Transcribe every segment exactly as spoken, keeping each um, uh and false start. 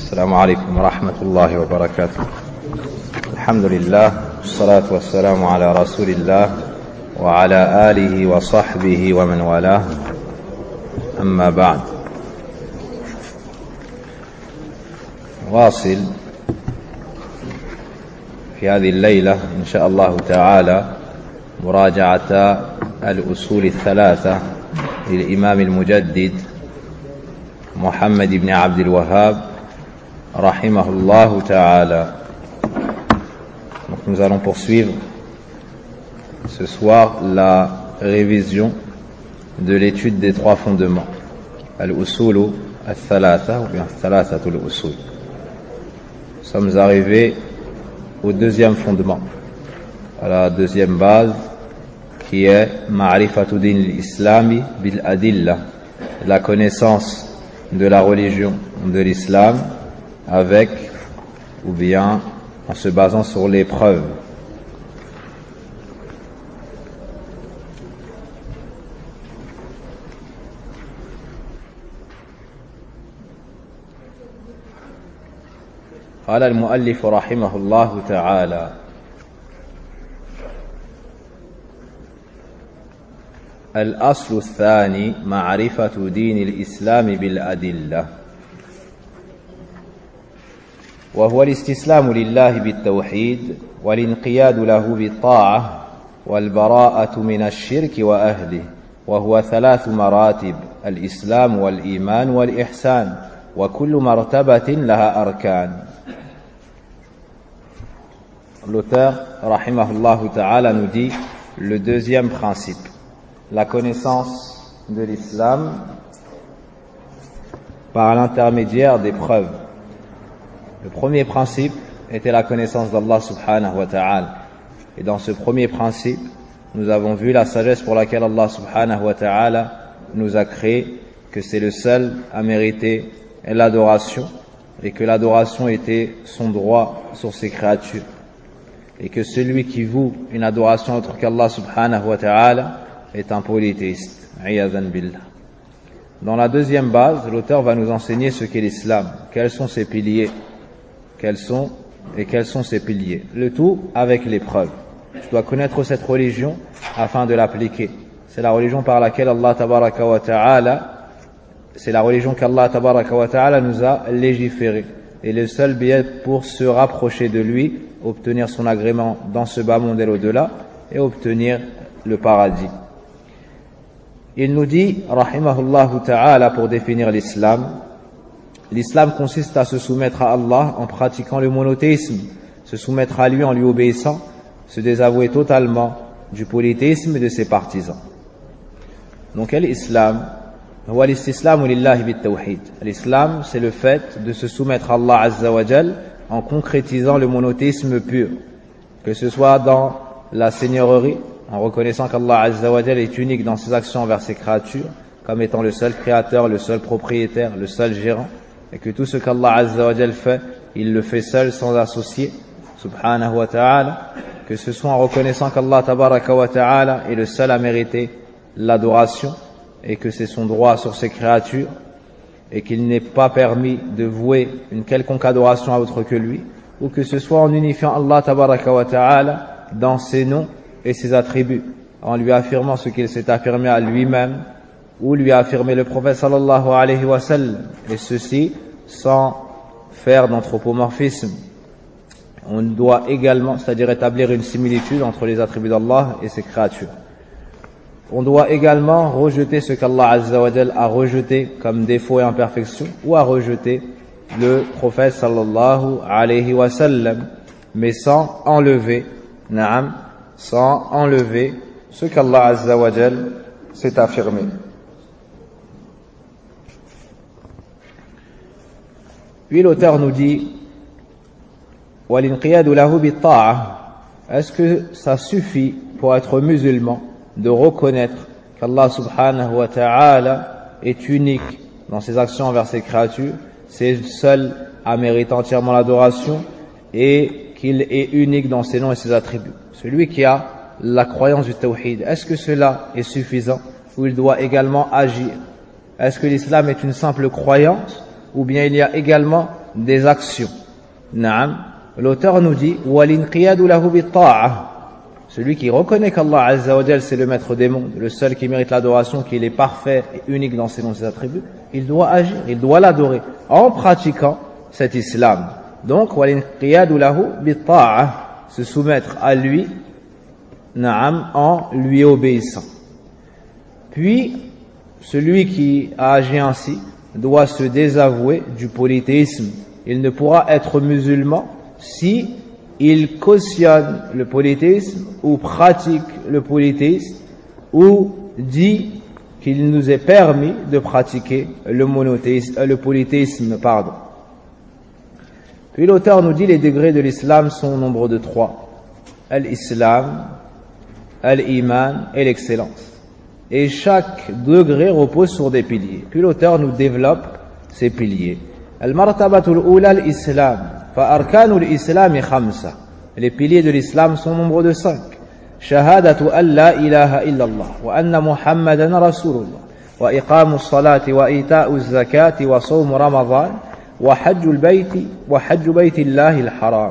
السلام عليكم ورحمة الله وبركاته. الحمد لله والصلاة والسلام على رسول الله وعلى آله وصحبه ومن والاه. أما بعد، واصل في هذه الليلة إن شاء الله تعالى مراجعة الأصول الثلاثة للإمام المجدد محمد بن عبد الوهاب رحمه الله تعالى. Donc nous allons poursuivre ce soir la révision de l'étude des trois fondements, al-usulu al-thalatha ou bien thalathatul usul. Nous sommes arrivés au deuxième fondement, à la deuxième base, qui est ma'rifatu din al-islami bil adilla, la connaissance de la religion de l'islam avec ou bien en se basant sur les preuves. قال المؤلف رحمه الله تعالى: الأصل الثاني معرفة دين الإسلام بالأدلة، وهو الاستسلام لله بالتوحيد والانقياد له بالطاعة والبراءة من الشرك وأهله، وهو ثلاث مراتب: الإسلام والإيمان والإحسان، وكل مرتبة لها أركان. L'auteur, rahimahullah ta'ala, nous dit le deuxième principe, la connaissance de l'islam par l'intermédiaire des preuves. Le premier principe était la connaissance d'Allah subhanahu wa ta'ala. Et dans ce premier principe, nous avons vu la sagesse pour laquelle Allah subhanahu wa ta'ala nous a créés, que c'est le seul à mériter l'adoration, et que l'adoration était son droit sur ses créatures. Et que celui qui voue une adoration autre qu'Allah subhanahu wa ta'ala est un polythéiste. Iyadhan billah. Dans la deuxième base, l'auteur va nous enseigner ce qu'est l'islam, quels sont ses piliers, quels sont et quels sont ses piliers. Le tout avec les preuves. Tu dois connaître cette religion afin de l'appliquer. C'est la religion par laquelle Allah tabaraka wa ta'ala, c'est la religion qu'Allah tabaraka wa ta'ala nous a légiféré. Et le seul biais pour se rapprocher de lui, obtenir son agrément dans ce bas monde et au-delà, et obtenir le paradis. Il nous dit, rahimahullah ta'ala, pour définir l'islam, l'islam consiste à se soumettre à Allah en pratiquant le monothéisme, se soumettre à lui en lui obéissant, se désavouer totalement du polythéisme et de ses partisans. Donc l'islam, l'islam, c'est le fait de se soumettre à Allah azza wa jal en concrétisant le monothéisme pur, que ce soit dans la seigneurie, en reconnaissant qu'Allah azza wa jal est unique dans ses actions envers ses créatures, comme étant le seul créateur, le seul propriétaire, le seul gérant, et que tout ce qu'Allah azza wa jal fait, il le fait seul sans associé, subhanahu wa ta'ala, que ce soit en reconnaissant qu'Allah tabaraka wa ta'ala est le seul à mériter l'adoration, et que c'est son droit sur ses créatures, et qu'il n'est pas permis de vouer une quelconque adoration à autre que lui, ou que ce soit en unifiant Allah tabaraka wa ta'ala dans ses noms et ses attributs, en lui affirmant ce qu'il s'est affirmé à lui-même, ou lui a affirmé le prophète sallallahu alayhi wa sallam, et ceci sans faire d'anthropomorphisme. On doit également, c'est-à-dire établir une similitude entre les attributs d'Allah et ses créatures. On doit également rejeter ce qu'Allah azza wa jal a rejeté comme défaut et imperfection, ou a rejeté le prophète sallallahu alayhi wa sallam, mais sans enlever, na'am, sans enlever ce qu'Allah azza wa jal s'est affirmé. Puis l'auteur nous dit, وَالْإِنْقِيَادُ لَهُ بِالطَّاعَةِ. Est-ce que ça suffit pour être musulman de reconnaître qu'Allah subhanahu wa ta'ala est unique dans ses actions envers ses créatures, c'est seul à mériter entièrement l'adoration, et qu'il est unique dans ses noms et ses attributs? Celui qui a la croyance du tawhid, est-ce que cela est suffisant, ou il doit également agir? Est-ce que l'islam est une simple croyance, ou bien il y a également des actions. Naam. L'auteur nous dit walinqiyadu lahu bit-ta'ah. Celui qui reconnaît qu'Allah Azza wa Jal c'est le maître des mondes, le seul qui mérite l'adoration, qu'il est parfait et unique dans ses noms et ses attributs, il doit agir, il doit l'adorer en pratiquant cet islam. Donc walinqiyadu lahu bit-ta'ah, se soumettre à lui, naam, en lui obéissant. Puis celui qui a agi ainsi doit se désavouer du polythéisme. Il ne pourra être musulman si il cautionne le polythéisme ou pratique le polythéisme ou dit qu'il nous est permis de pratiquer le monothéisme, le polythéisme, pardon. Puis l'auteur nous dit les degrés de l'islam sont au nombre de trois: al-islam, al-iman et l'excellence. Et chaque degré repose sur des piliers. Puis l'auteur nous développe ces piliers. Al-martabatul ula al-islam. Fa arkanul islami khamsa. Les piliers de l'islam sont au nombre de cinq. Shahadatu an la ilaha illallah wa anna muhammadan rasulullah wa iqamus salati wa ita'uz zakati wa sawm ramadan wa hajjul bayti wa hajju baytillahi al-haram.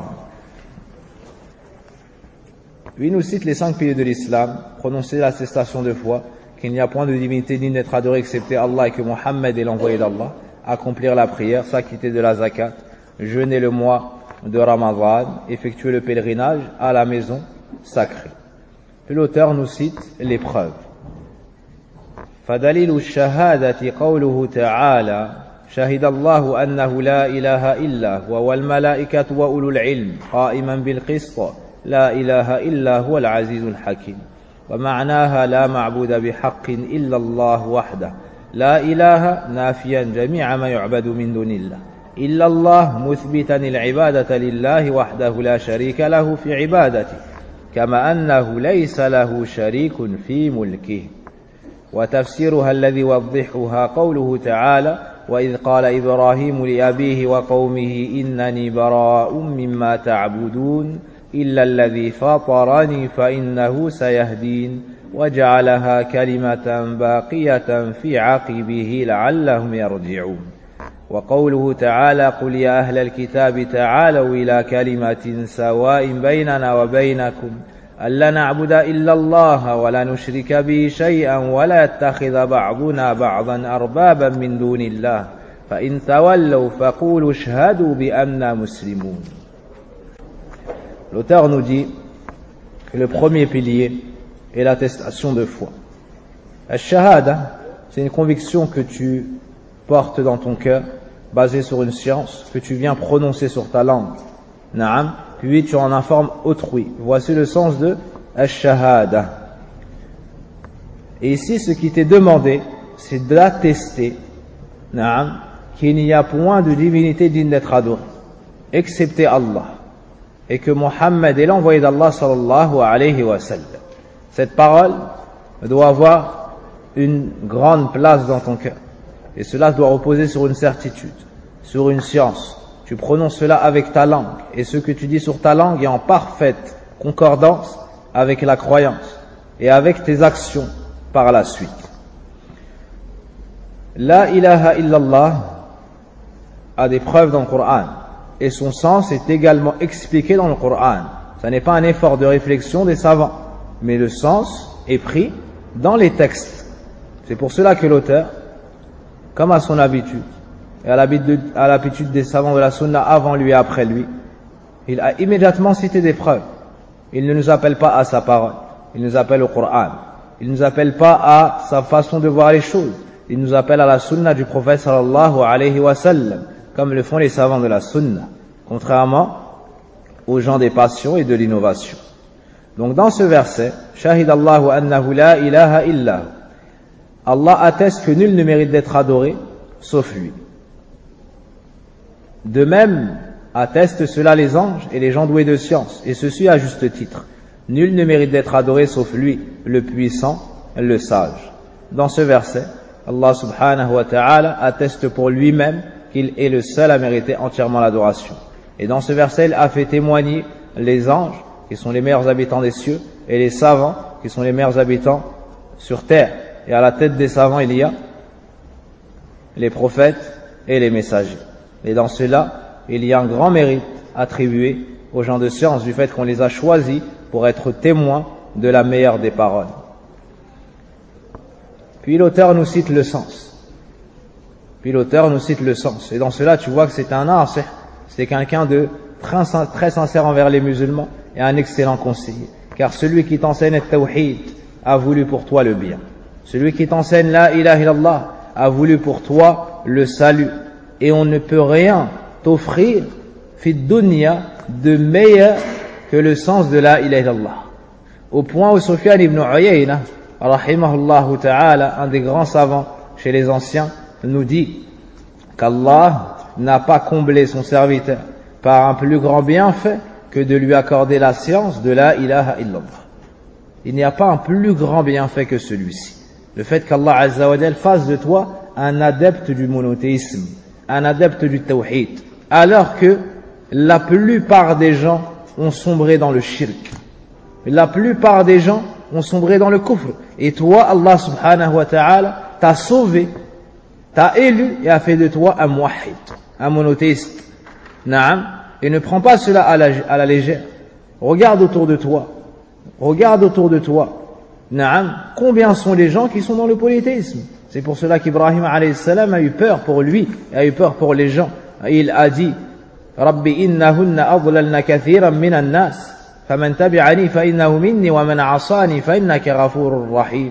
Puis il nous cite les cinq piliers de l'islam: prononcer l'attestation de foi qu'il n'y a point de divinité digne d'être adorée excepté Allah et que Mohammed est l'envoyé d'Allah, accomplir la prière, s'acquitter de la zakat, jeûner le mois de Ramadan, effectuer le pèlerinage à la maison sacrée. Puis l'auteur nous cite les preuves. فدليل الشهادة قوله تعالى شهد الله أنه لا إله إلا هو والملائكة وأولو العلم قائما بالقسط لا إله إلا هو العزيز الحكيم ومعناها لا معبود بحق إلا الله وحده لا إله نافيا جميع ما يعبد من دون الله إلا الله مثبتا العبادة لله وحده لا شريك له في عبادته كما أنه ليس له شريك في ملكه. وتفسيرها الذي يوضحها قوله تعالى وإذ قال إبراهيم لأبيه وقومه إنني براء مما تعبدون إلا الذي فطرني فإنه سيهدين وجعلها كلمة باقية في عقبه لعلهم يرجعون. وقوله تعالى قل يا أهل الكتاب تعالوا إلى كلمة سواء بيننا وبينكم ألا نعبد إلا الله ولا نشرك به شيئا ولا يتخذ بعضنا بعضا أربابا من دون الله فإن تولوا فقولوا اشهدوا بأننا مسلمون. L'auteur nous dit que le premier pilier est l'attestation de foi. Al-shahada, c'est une conviction que tu portes dans ton cœur, basée sur une science, que tu viens prononcer sur ta langue. Naam. Puis tu en informes autrui. Voici le sens de Al-shahada. Et ici, ce qui t'est demandé, c'est d'attester, naam, qu'il n'y a point de divinité digne d'être adorée, excepté Allah, et que Mohammed est l'envoyé d'Allah sallallahu alayhi wa sallam. Cette parole doit avoir une grande place dans ton cœur. Et cela doit reposer sur une certitude, sur une science. Tu prononces cela avec ta langue. Et ce que tu dis sur ta langue est en parfaite concordance avec la croyance et avec tes actions par la suite. La ilaha illallah a des preuves dans le Coran. Et son sens est également expliqué dans le Coran. Ce n'est pas un effort de réflexion des savants, mais le sens est pris dans les textes. C'est pour cela que l'auteur, comme à son habitude, et à l'habitude des savants de la sunna avant lui et après lui, il a immédiatement cité des preuves. Il ne nous appelle pas à sa parole, il nous appelle au Coran. Il ne nous appelle pas à sa façon de voir les choses, il nous appelle à la sunna du prophète sallallahu alayhi wa sallam, comme le font les savants de la sunna, contrairement aux gens des passions et de l'innovation. Donc dans ce verset, Shahid Allahu annahu la ilaha illa, Allah atteste que nul ne mérite d'être adoré sauf lui. De même, attestent cela les anges et les gens doués de science, et ceci à juste titre. Nul ne mérite d'être adoré sauf lui, le puissant, le sage. Dans ce verset, Allah subhanahu wa ta'ala atteste pour lui-même qu'il est le seul à mériter entièrement l'adoration. Et dans ce verset, il a fait témoigner les anges, qui sont les meilleurs habitants des cieux, et les savants, qui sont les meilleurs habitants sur terre. Et à la tête des savants, il y a les prophètes et les messagers. Et dans cela, il y a un grand mérite attribué aux gens de science du fait qu'on les a choisis pour être témoins de la meilleure des paroles. Puis l'auteur nous cite le sens. Puis l'auteur nous cite le sens. Et dans cela, tu vois que c'est un nasih, c'est quelqu'un de très sincère envers les musulmans et un excellent conseiller. Car celui qui t'enseigne le tawhid a voulu pour toi le bien. Celui qui t'enseigne la ilaha illallah a voulu pour toi le salut. Et on ne peut rien t'offrir fi dunya de meilleur que le sens de la ilaha illallah. Au point où Sufyan ibn Uyayna, rahimahullah ta'ala, un des grands savants chez les anciens, nous dit qu'Allah n'a pas comblé son serviteur par un plus grand bienfait que de lui accorder la science de la ilaha illallah. Il n'y a pas un plus grand bienfait que celui-ci. Le fait qu'Allah Azza wa Jal fasse de toi un adepte du monothéisme, un adepte du tawhid, alors que la plupart des gens ont sombré dans le shirk. La plupart des gens ont sombré dans le kufr. Et toi, Allah subhanahu wa ta'ala t'a sauvé, t'a élu et a fait de toi un muwahhid, un monothéiste. Naam. Et ne prends pas cela à la, à la légère. Regarde autour de toi. Regarde autour de toi. Naam. Combien sont les gens qui sont dans le polythéisme? C'est pour cela qu'Ibrahim alayhi salam a eu peur pour lui, et a eu peur pour les gens. Il a dit, Rabbi innahunna adlalna kathiran minan nas. فَمَنْ تَبِعَنِي فَإِنَّهُ مِنِّي وَمَنْ عَصَانِي فَإِنَّكَ غَفُورٌ رَحِيمٌ.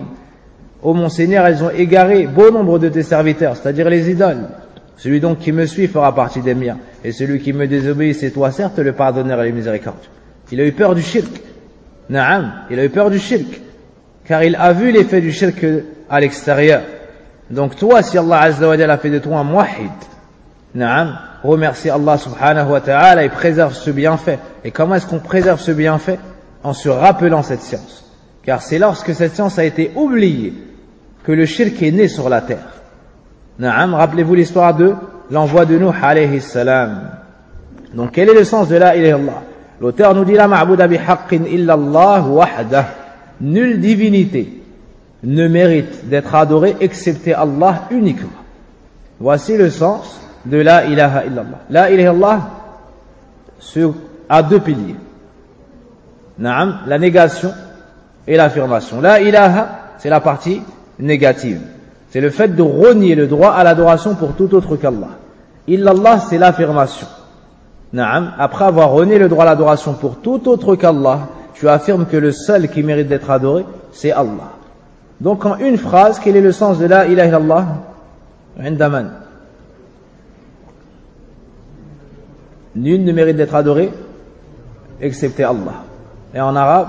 Ô mon Seigneur, elles ont égaré bon nombre de tes serviteurs, c'est-à-dire les idoles. Celui donc qui me suit fera partie des miens. Et celui qui me désobéit, c'est toi certes le pardonneur et le miséricordieux. Il a eu peur du shirk. Naam, il a eu peur du shirk. Car il a vu l'effet du shirk à l'extérieur. Donc toi, si Allah Azza wa Jalla a fait de toi un muwahhid, naam, remercie Allah subhanahu wa ta'ala et préserve ce bienfait. Et comment est-ce qu'on préserve ce bienfait? En se rappelant cette science. Car c'est lorsque cette science a été oubliée que le shirk est né sur la terre. Naam, rappelez-vous l'histoire de l'envoi de Nuh alayhi salam. Donc quel est le sens de la ilaha illallah? L'auteur nous dit la ma'bouda bi haqqin illallah wahdah. Nulle divinité ne mérite d'être adorée excepté Allah uniquement. Voici le sens de la ilaha illallah. La ilaha illallah a deux piliers. Naam, la négation et l'affirmation. La ilaha, c'est la partie négative. C'est le fait de renier le droit à l'adoration pour tout autre qu'Allah. Illallah, c'est l'affirmation. Naam, après avoir renié le droit à l'adoration pour tout autre qu'Allah, tu affirmes que le seul qui mérite d'être adoré, c'est Allah. Donc en une phrase, quel est le sens de la ilaha illallah? Indaman. Nul ne mérite d'être adoré excepté Allah. Et en arabe,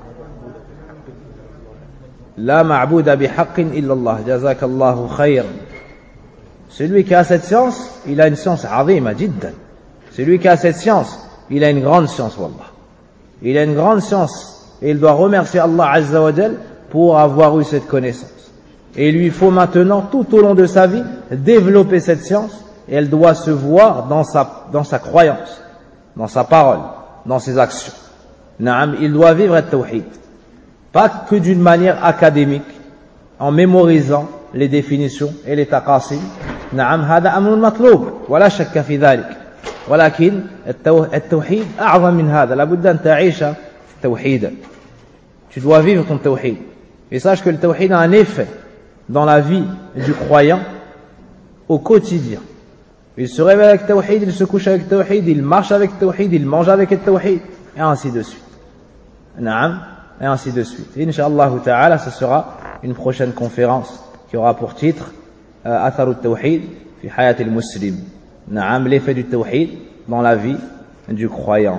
la ma'bouda bi haqqin illallah, jazakallahu khayr. Celui qui a cette science, il a une science azima jiddan. Celui qui a cette science, il a une grande science, wallah. Il a une grande science et il doit remercier Allah Azza wa Jal pour avoir eu cette connaissance. Et il lui faut maintenant, tout au long de sa vie, développer cette science et elle doit se voir dans sa, dans sa croyance, dans sa parole, dans ses actions. Naam, il doit vivre le tawhid. Pas que d'une manière académique, en mémorisant les définitions et les taqasim. Naam, hada amrun matloub, wala shakka fi dhalik. ولكن التوحيد أعظم من هذا. لابد أن تعيش توحيدا. Tu dois vivre ton tawhid. Et sache que le tawhid a un effet dans la vie du croyant au quotidien. Il se réveille avec tawhid, il se couche avec tawhid, il marche avec tawhid, il mange avec le tawhid, et ainsi de suite. Naam, et ainsi de suite. Inch'Allah ta'ala, ce sera une prochaine conférence qui aura pour titre Atharu tawhid fi hayat al-muslim. Naam, l'effet du tawhid dans la vie du croyant.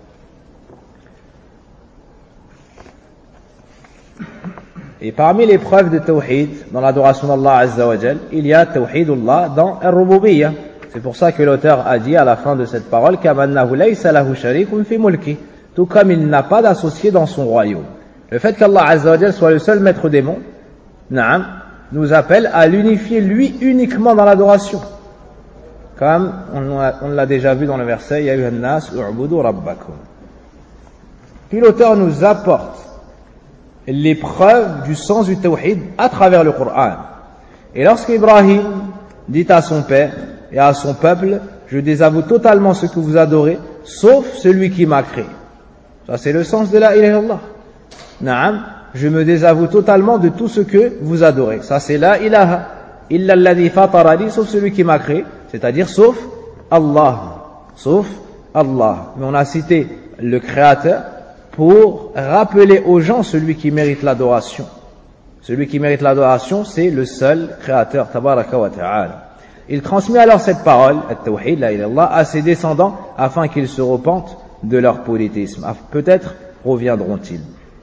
Et parmi les preuves de tawhid dans l'adoration d'Allah Azza wa Jal, il y a tawhidullah dans al-rububiyyah. C'est pour ça que l'auteur a dit à la fin de cette parole kamannahu laysa lahu sharikun fi mulki, tout comme il n'a pas d'associé dans son royaume. Le fait qu'Allah Azza wa Jal soit le seul maître des mondes, naam, nous appelle à l'unifier lui uniquement dans l'adoration. Comme on l'a déjà vu dans le verset Ya ayyuhan nas u'budu rabbakum. Puis l'auteur nous apporte les preuves du sens du tawhid à travers le Coran. Et lorsqu'Ibrahim dit à son père et à son peuple je désavoue totalement ce que vous adorez, sauf celui qui m'a créé. Ça c'est le sens de la ilaha illallah. Naam, je me désavoue totalement de tout ce que vous adorez. Ça c'est la ilaha illa alladhi fatarani, sauf celui qui m'a créé, c'est-à-dire sauf Allah, sauf Allah. Mais on a cité le créateur pour rappeler aux gens celui qui mérite l'adoration. Celui qui mérite l'adoration, c'est le seul créateur, tabaraka wa ta'ala. Il transmet alors cette parole, at-tawhid, la ilaha illallah, à ses descendants afin qu'ils se repentent de leur polythéisme. Peut-être reviendront-ils.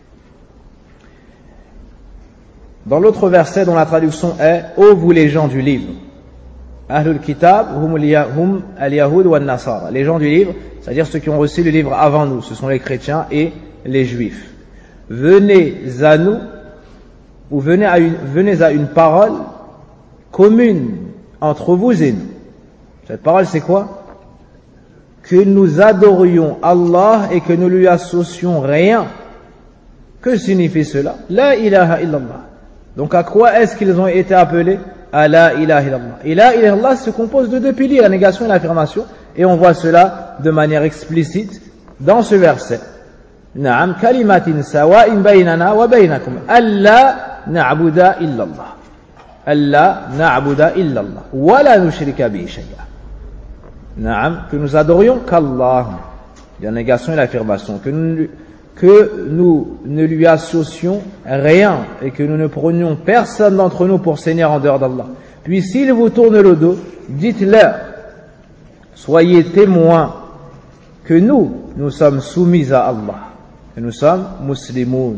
Dans l'autre verset dont la traduction est « Ô vous les gens du livre » Ahlul Kitab, hum al-Yahud wa al-Nasara. Les gens du livre, c'est-à-dire ceux qui ont reçu le livre avant nous, ce sont les chrétiens et les juifs. Venez à nous, ou venez à une, venez à une parole commune entre vous et nous. Cette parole c'est quoi? Que nous adorions Allah et que nous lui associons rien. Que signifie cela? La ilaha illallah. Donc à quoi est-ce qu'ils ont été appelés? À la ilaha illallah. Et la ilaha illallah se compose de deux piliers, la négation et l'affirmation. Et on voit cela de manière explicite dans ce verset. Naam kalimatin sawa'in baynana wa baynakum alla na'buda illallah. Alla na'buda illallah. Wa la nushrika bihi shay'a. Naam, que nous adorions qu'Allah. La négation et l'affirmation. Que nous, que nous ne lui associons rien et que nous ne prenions personne d'entre nous pour Seigneur en dehors d'Allah. Puis s'ils vous tournent le dos, dites-leur, soyez témoins que nous, nous sommes soumis à Allah, que nous sommes muslimoun.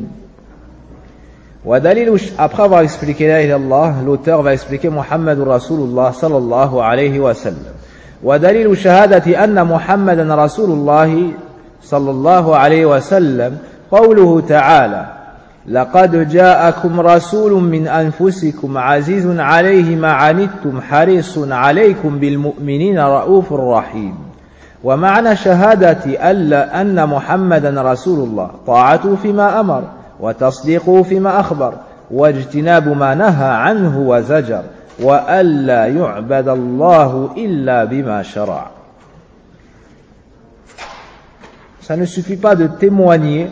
Après avoir expliqué la ilaha illallah, l'auteur va expliquer Muhammadur Rasulullah sallallahu alayhi wa sallam. ودليل شهادة أن محمدا رسول الله صلى الله عليه وسلم قوله تعالى لقد جاءكم رسول من أنفسكم عزيز عليه ما عنتم حريص عليكم بالمؤمنين رؤوف رحيم ومعنى شهادة ألا أن محمدا رسول الله طاعته فيما أمر وتصديقه فيما أخبر واجتناب ما نهى عنه وزجر وألا يعبد الله إلا بما شرع. Ça ne suffit pas de témoigner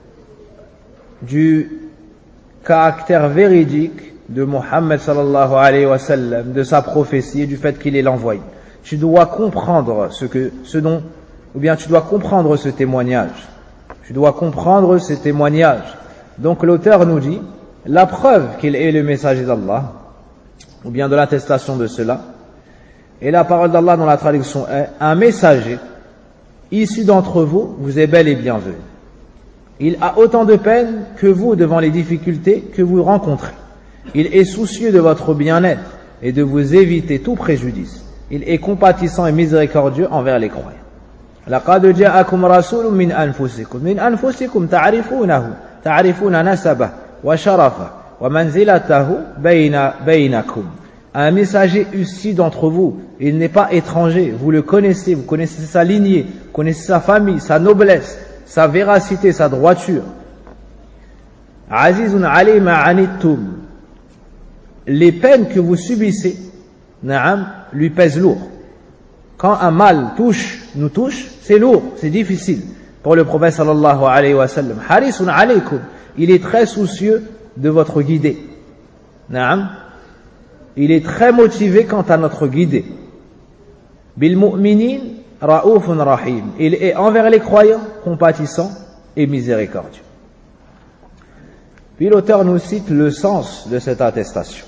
du caractère véridique de Mohammed sallallahu alayhi wa sallam, de sa prophétie et du fait qu'il est l'envoyé. Tu dois comprendre ce que, ce dont, ou bien tu dois comprendre ce témoignage. Tu dois comprendre ce témoignage. Donc l'auteur nous dit, la preuve qu'il est le messager d'Allah, ou bien de l'attestation de cela, et la parole d'Allah dont la traduction est, un messager issu d'entre vous vous est bel et bien venu. Il a autant de peine que vous devant les difficultés que vous rencontrez. Il est soucieux de votre bien-être et de vous éviter tout préjudice. Il est compatissant et miséricordieux envers les croyants. لقد جاءكم رسول من أنفسكم من أنفسكم تعرفونه تعرفون نسبه وشرفه ومنزلته بين بينكم. Un messager issu d'entre vous, il n'est pas étranger, vous le connaissez, vous connaissez sa lignée, vous connaissez sa famille, sa noblesse, sa véracité, sa droiture. Azizun alayhi ma anittum. Les peines que vous subissez, naam, lui pèsent lourd. Quand un mal touche, nous touche, c'est lourd, c'est difficile. Pour le prophète sallallahu alayhi wa sallam, harisun alaykum, il est très soucieux de votre guidée. Naam. Il est très motivé quant à notre guidée. Bil mu'minin ra'ufun rahim. Il est envers les croyants compatissant et miséricordieux. Puis l'auteur nous cite le sens de cette attestation.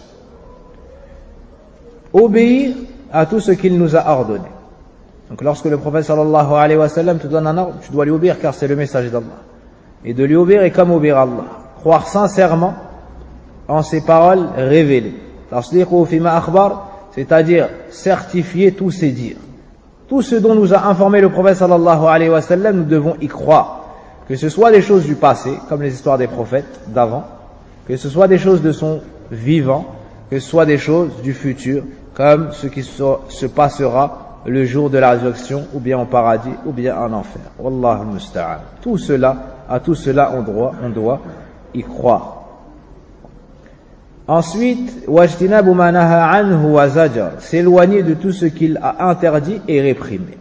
Obéir à tout ce qu'il nous a ordonné. Donc lorsque le prophète sallallahu alayhi wa sallam te donne un ordre, tu dois lui obéir car c'est le messager d'Allah. Et de lui obéir est comme obéir à Allah. Croire sincèrement en ses paroles révélées. C'est-à-dire certifier tous ses dires. Tout ce dont nous a informé le prophète sallallahu alayhi wa sallam, nous devons y croire. Que ce soit des choses du passé, comme les histoires des prophètes d'avant, que ce soit des choses de son vivant, que ce soit des choses du futur, comme ce qui se passera le jour de la résurrection, ou bien au paradis, ou bien en enfer. Wallahu musta'an. Tout cela, à tout cela, on doit, on doit y croire. Ensuite, wajtinabu ma naha anhu wa zajar, s'éloigner de tout ce qu'il a interdit et réprimé.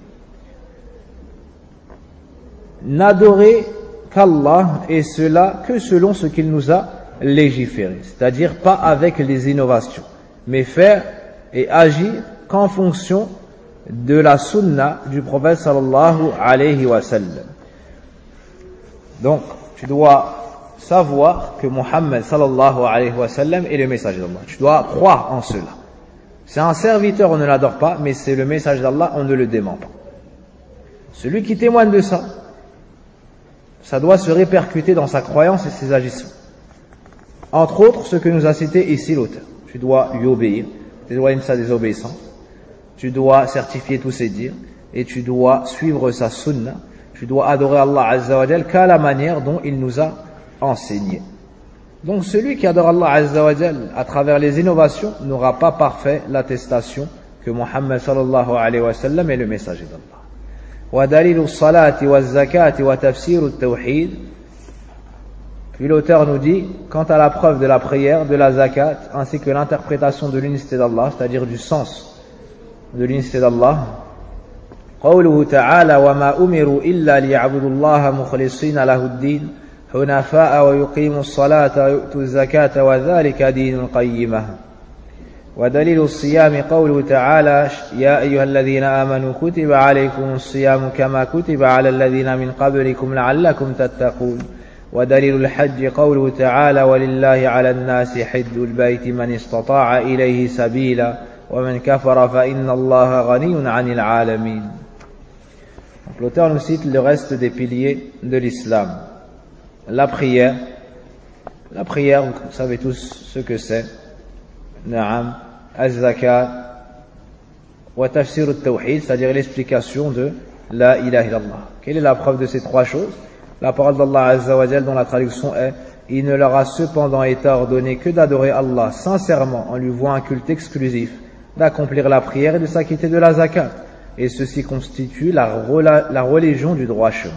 N'adorer qu'Allah et cela que selon ce qu'il nous a légiféré, c'est-à-dire pas avec les innovations, mais faire et agir qu'en fonction de la sunna du prophète sallallahu alayhi wa sallam. Donc, tu dois savoir que Muhammad sallallahu alayhi wa sallam est le message d'Allah. Tu dois croire en cela. C'est un serviteur, on ne l'adore pas, mais c'est le message d'Allah, on ne le dément pas. Celui qui témoigne de ça, ça doit se répercuter dans sa croyance et ses agissements. Entre autres, ce que nous a cité ici l'auteur. Tu dois lui obéir, t'éloigner de sa désobéissance. Tu dois certifier tous ses dires et tu dois suivre sa sunna. Tu dois adorer Allah Azza wa Jal qu'à la manière dont il nous a enseigné. Donc celui qui adore Allah Azza wa Jal à travers les innovations n'aura pas parfait l'attestation que Muhammad sallallahu alayhi wa sallam est le messager d'Allah. ودليل الصلاة والزكاة وتفسير التوحيد. Puis l'auteur nous dit, quant à la preuve de la prière, de la zakat, ainsi que l'interprétation de l'unicité d'Allah, c'est-à-dire du sens de l'unicité d'Allah, قوله تعالى وما أمروا إلا ليعبدوا الله مخلصين له الدين حنفاء ويقيموا الصلاة ويؤتوا الزكاة وذلك دين القيمة. ودليل الصيام قوله تعالى يا أيها الذين آمنوا كتب عليكم الصيام كما كتب على الذين من قبلكم لعلكم تتقون. ودليل الحج قوله تعالى ولله على الناس حج البيت من استطاع إليه سبيلا ومن كفر فإن الله غني عن العالمين. Donc l'auteur nous cite le reste des piliers de l'islam. La prière. La prière, vous savez tous ce que c'est. Naam, az-zakat, wa tafsir al-tawhid, c'est-à-dire l'explication de la ilaha illallah. Quelle est la preuve de ces trois choses? La parole d'Allah Azza wa Jal dont la traduction est il ne leur a cependant été ordonné que d'adorer Allah sincèrement en lui vouant un culte exclusif, d'accomplir la prière et de s'acquitter de la zakat. Et ceci constitue la, la religion du droit chemin.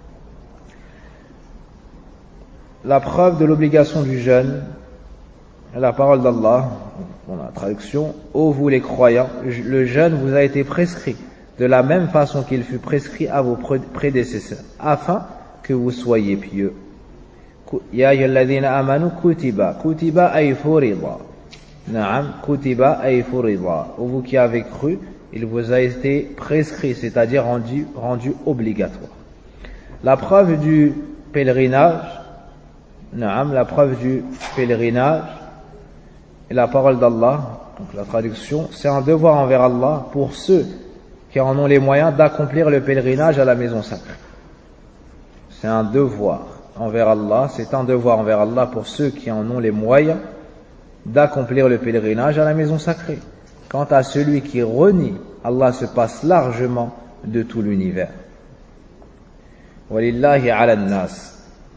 La preuve de l'obligation du jeûne, la parole d'Allah, dans la traduction, ô vous les croyants, le jeûne vous a été prescrit de la même façon qu'il fut prescrit à vos prédécesseurs, afin que vous soyez pieux. Ya ayyuhalladhina amanu kutiba, kutiba ay furida. Naam, kutiba ay furida. Ô vous qui avez cru, il vous a été prescrit, c'est-à-dire rendu, rendu obligatoire. La preuve du pèlerinage, naam, la preuve du pèlerinage, et la parole d'Allah, donc la traduction, c'est un devoir envers Allah pour ceux qui en ont les moyens d'accomplir le pèlerinage à la maison sacrée. C'est un devoir envers Allah, c'est un devoir envers Allah pour ceux qui en ont les moyens d'accomplir le pèlerinage à la maison sacrée. Quant à celui qui renie, Allah se passe largement de tout l'univers. Walillahi ala an-nas.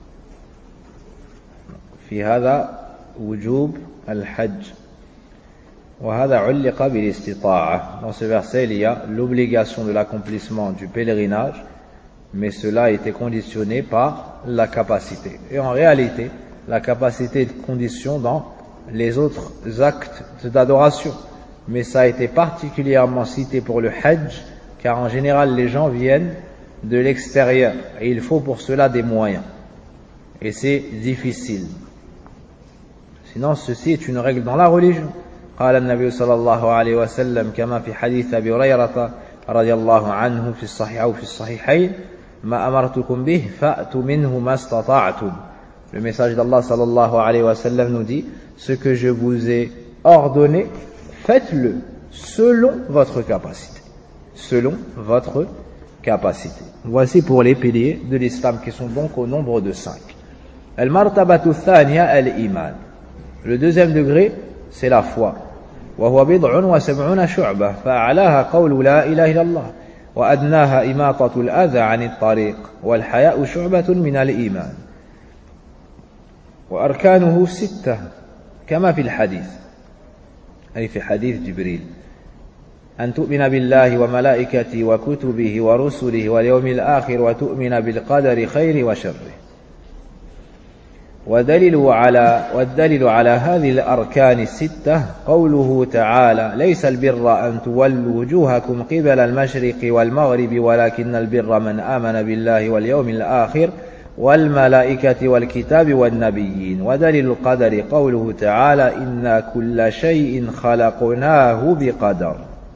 في هذا وجوب الحج وهذا علق بالاستطاعة. Dans ce verset, il y a l'obligation de l'accomplissement du pèlerinage, mais cela a été conditionné par la capacité. Et en réalité, la capacité est condition dans les autres actes d'adoration. Mais ça a été particulièrement cité pour le hajj, car en général, les gens viennent de l'extérieur. Et il faut pour cela des moyens. Et c'est difficile. Sinon, ceci est une règle dans la religion. قال النبي صلى الله عليه وسلم كما في حديث أبي هريرة رضي الله عنه في الصحيح أو في الصحيحين ما أمرتكم به فأتوا منه ما استطعتم. Le message d'Allah sallallahu alayhi wa sallam nous dit ce que je vous ai ordonné, faites-le selon votre capacité. Selon votre capacité. Voici pour les piliers de l'islam qui sont donc au nombre de cinq. Al-martabatu thaniya al-iman. Le deuxième degré, c'est la foi. وهو بضع وسبعون شعبة فأعلاها قول لا إله إلا الله وأدناها إماطة الأذى عن الطريق والحياء شعبة من الإيمان وأركانه ستة كما في الحديث أي في حديث جبريل أن تؤمن بالله وملائكته وكتبه ورسله واليوم الآخر وتؤمن بالقدر خير وشره. ودليل على والدليل على هذه الأركان الستة قوله تعالى ليس البر أن تولوا وجوهكم قبل المشرق والمغرب ولكن البر من آمن بالله واليوم الآخر والملائكة والكتاب والنبيين ودليل القدر قوله تعالى إنا كل شيء خلقناه بقدر.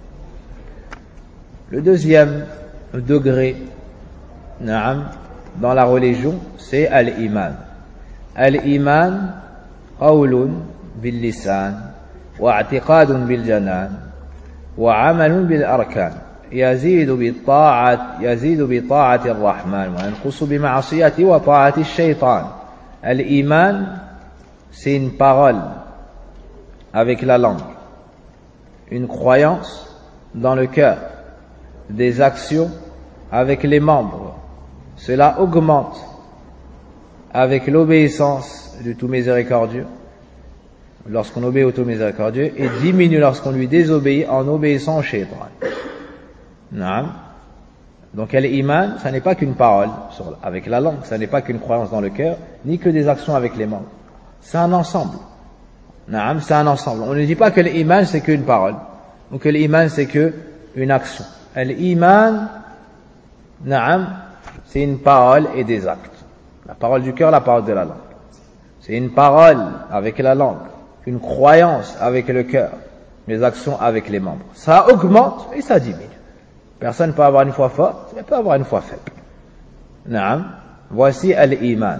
Le deuxième degré نعم dans la religion c'est al-iman. الإيمان قول باللسان واعتقاد بالجنان وعمل بالأركان يزيد بالطاعة يزيد بطاعة الرحمن وينقص بمعصيته وطاعة الشيطان. الإيمان c'est une parole avec la langue, une croyance dans le cœur, des actions avec les membres. Cela augmente avec l'obéissance du tout miséricordieux, lorsqu'on obéit au tout miséricordieux, et diminue lorsqu'on lui désobéit en obéissant au shaitan. Donc l'iman, ça n'est pas qu'une parole sur, avec la langue, ça n'est pas qu'une croyance dans le cœur, ni que des actions avec les membres. C'est un ensemble. C'est un ensemble. On ne dit pas que l'iman c'est qu'une parole, ou que l'iman c'est qu'une action. L'iman, c'est une parole et des actes. La parole du cœur, la parole de la langue. C'est une parole avec la langue, une croyance avec le cœur, les actions avec les membres. Ça augmente et ça diminue. Personne ne peut avoir une foi forte, mais peut avoir une foi faible. Naam. Voici al-iman.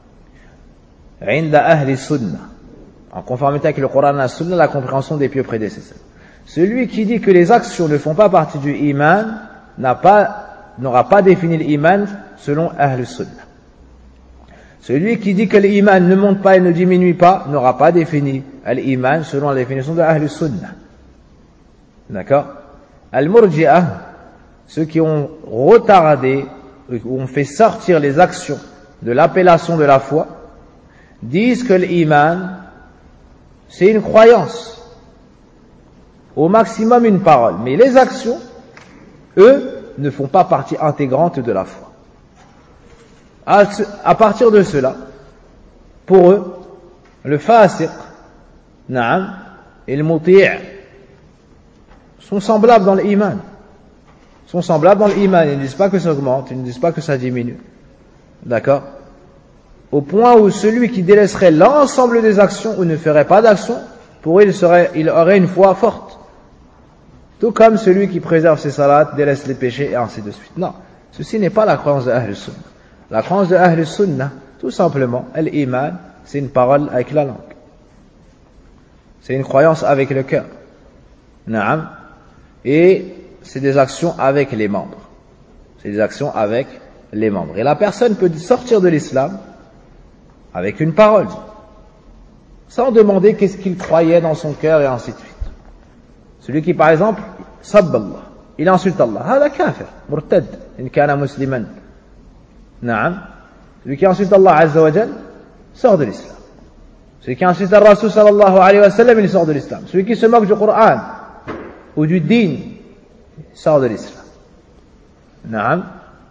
Inda ahli sunnah. En conformité avec le Coran et la Sunna, la compréhension des pieux prédécesseurs. Celui qui dit que les actions ne font pas partie du iman n'a pas, n'aura pas défini l'iman selon ahli sunnah. Celui qui dit que l'iman ne monte pas et ne diminue pas n'aura pas défini l'iman selon la définition de Ahl Sunnah. D'accord? Al-Murji'ah, ceux qui ont retardé, ou ont fait sortir les actions de l'appellation de la foi, disent que l'iman, c'est une croyance, au maximum une parole. Mais les actions, eux, ne font pas partie intégrante de la foi. À, ce, à partir de cela, pour eux, le fasiq, na'am, et le muti' sont semblables dans l'iman. Sont semblables dans l'iman. Ils ne disent pas que ça augmente, ils ne disent pas que ça diminue. D'accord? Au point où celui qui délaisserait l'ensemble des actions ou ne ferait pas d'action, pour eux, il, serait, il aurait une foi forte. Tout comme celui qui préserve ses salats, délaisse les péchés et ainsi de suite. Non, ceci n'est pas la croyance de Ahl Sunnah. La croyance de Ahl Sunnah, tout simplement, l'iman, c'est une parole avec la langue. C'est une croyance avec le cœur. Naam. Et c'est des actions avec les membres. C'est des actions avec les membres. Et la personne peut sortir de l'islam avec une parole, sans demander qu'est-ce qu'il croyait dans son cœur et ainsi de suite. Celui qui, par exemple, sabballah, il insulte Allah, hada kafir, murtad, in kana musliman. Naam. Celui qui insulte Allah Azza wa Jal sort de l'islam. Celui qui insulte le Rasul sallallahu alayhi wa sallam, il sort de l'islam. Celui qui se moque du Coran ou du din sort de l'islam. Naam.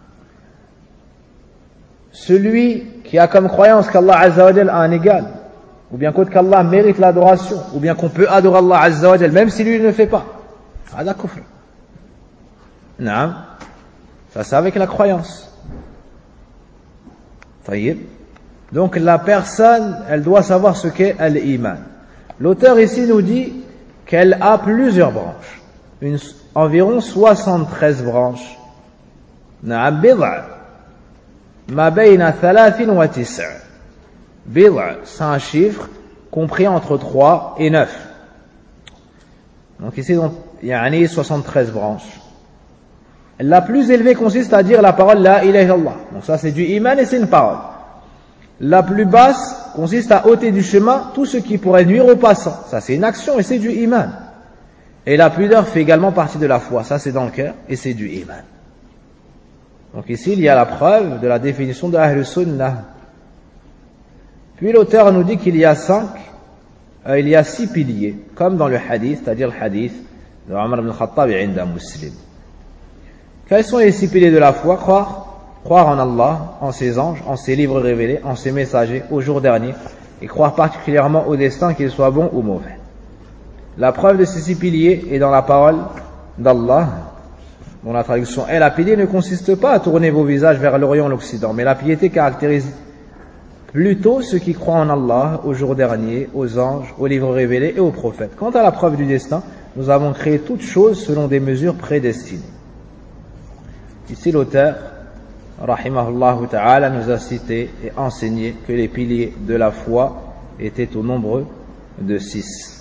Celui qui a comme croyance qu'Allah Azza wa Jal a un égal, ou bien qu'Allah mérite l'adoration, ou bien qu'on peut adorer Allah Azza wa Jal même si lui ne le fait pas, hada kufr. Naam. Ça c'est avec la croyance. Donc la personne, elle doit savoir ce qu'est l'iman. L'auteur ici nous dit qu'elle a plusieurs branches, une, environ soixante-treize branches. Na'am bid'a ma bayna thalathin wa tis'a. Bid'a, c'est un chiffre compris entre trois et neuf. Donc ici, donc, il y a soixante-treize branches. La plus élevée consiste à dire la parole la ilaha illallah. Donc ça c'est du iman et c'est une parole. La plus basse consiste à ôter du chemin tout ce qui pourrait nuire aux passants. Ça c'est une action et c'est du iman. Et la pudeur fait également partie de la foi. Ça c'est dans le cœur et c'est du iman. Donc ici il y a la preuve de la définition de Ahl Sunnah. Puis l'auteur nous dit qu'il y a cinq, euh, il y a six piliers, comme dans le hadith, c'est-à-dire le hadith de Omar ibn Khattab et Inda Muslim. Quels sont les six piliers de la foi? Croire croire en Allah, en ses anges, en ses livres révélés, en ses messagers, au jour dernier, et croire particulièrement au destin, qu'il soit bon ou mauvais. La preuve de ces six piliers est dans la parole d'Allah, dont la traduction est: la piété ne consiste pas à tourner vos visages vers l'Orient ou l'Occident, mais la piété caractérise plutôt ceux qui croient en Allah, au jour dernier, aux anges, aux livres révélés et aux prophètes. Quant à la preuve du destin, nous avons créé toutes choses selon des mesures prédestinées. Ici l'auteur, rahimahullah ta'ala, nous a cité et enseigné que les piliers de la foi étaient au nombre de six.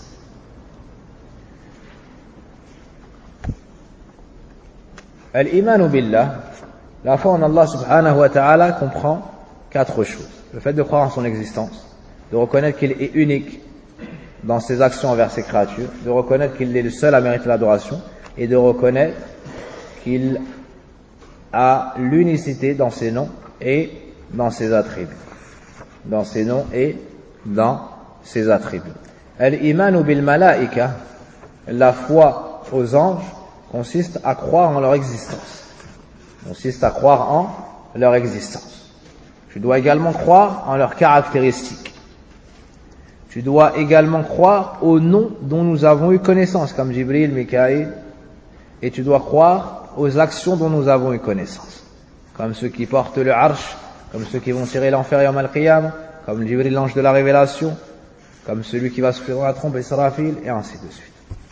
Al-imanu billah, la foi en Allah subhanahu wa ta'ala, comprend quatre choses. Le fait de croire en son existence, de reconnaître qu'il est unique dans ses actions envers ses créatures, de reconnaître qu'il est le seul à mériter l'adoration, et de reconnaître qu'il a l'unicité dans ses noms et dans ses attributs. Dans ses noms et dans ses attributs. Al-imanu bil malaika, la foi aux anges, consiste à croire en leur existence. Consiste à croire en leur existence. Tu dois également croire en leurs caractéristiques. Tu dois également croire aux noms dont nous avons eu connaissance, comme Jibril, Mikaïl, et tu dois croire aux actions dont nous avons eu connaissance, comme ceux qui portent le arsh, comme ceux qui vont tirer l'enfer yawm al-qiyam, comme Jibril, l'ange de la révélation, comme celui qui va souffler dans la trompe, Israfil, et ainsi de suite.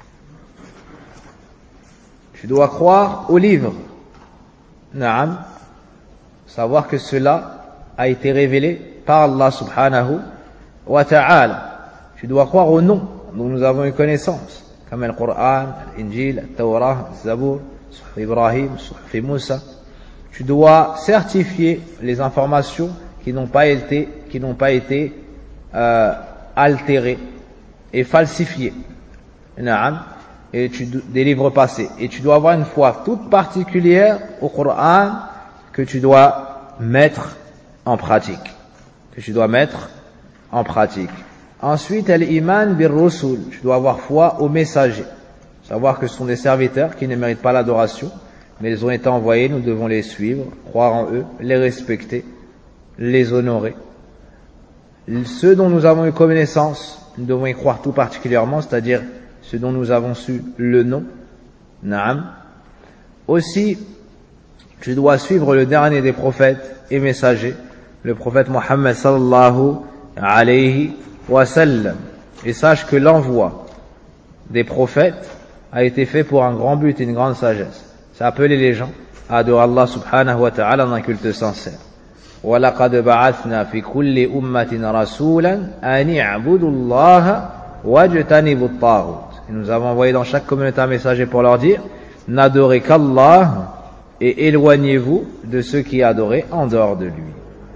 Tu dois croire aux livres. Naam. Savoir que cela a été révélé par Allah subhanahu wa ta'ala. Tu dois croire aux noms dont nous avons eu connaissance, comme le Coran, l'Injil, le Torah, le Zabour, Suhuf Ibrahim, Suhuf Moussa. Tu dois certifier les informations qui n'ont pas été, qui n'ont pas été euh, altérées et falsifiées. Naam. Et tu, des livres passés. Et tu dois avoir une foi toute particulière au Coran que tu dois mettre en pratique. Que tu dois mettre en pratique. Ensuite, al-iman bir-rusul. Tu dois avoir foi aux messagers. Savoir que ce sont des serviteurs qui ne méritent pas l'adoration, mais ils ont été envoyés, nous devons les suivre, croire en eux, les respecter, les honorer. Ceux dont nous avons eu connaissance, nous devons y croire tout particulièrement, c'est-à-dire ceux dont nous avons su le nom. Naam. Aussi, tu dois suivre le dernier des prophètes et messagers, le prophète Mohammed sallallahu alayhi wa sallam. Et sache que l'envoi des prophètes a été fait pour un grand but et une grande sagesse. C'est appeler les gens à adorer Allah subhanahu wa ta'ala dans un culte sincère. وَلَقَدْ بَعَثْنَا فِي كُلِّ أُمَّةٍ رَسُولًا أَنِ اعْبُدُوا اللَّهَ وَاجْتَنِبُوا الطَّاغُوتَ. Et nous avons envoyé dans chaque communauté un messager pour leur dire: n'adorez qu'Allah et éloignez-vous de ceux qui adorent en dehors de lui.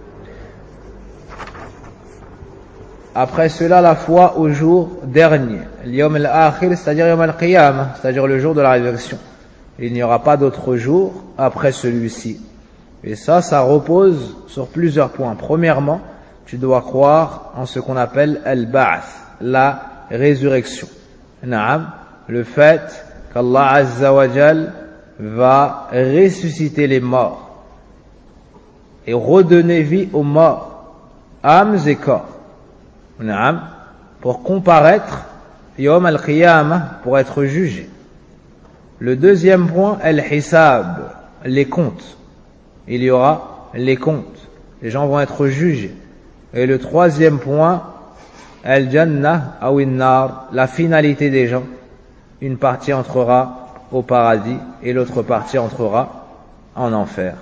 Après cela, la foi au jour dernier, l'yawm al-akhir, c'est-à-dire yawm al-qiyamah, c'est-à-dire le jour de la résurrection. Il n'y aura pas d'autre jour après celui-ci. Et ça, ça repose sur plusieurs points. Premièrement, tu dois croire en ce qu'on appelle al-ba'th, la résurrection. Naam, le fait qu'Allah Azza wa Jal va ressusciter les morts et redonner vie aux morts, âmes et corps. Naam, pour comparaître Yawm al-Qiyamah, pour être jugé. Le deuxième point, al-Hisab, les comptes. Il y aura les comptes. Les gens vont être jugés. Et le troisième point, Al-Jannah awin-nar, la finalité des gens. Une partie entrera au paradis et l'autre partie entrera en enfer.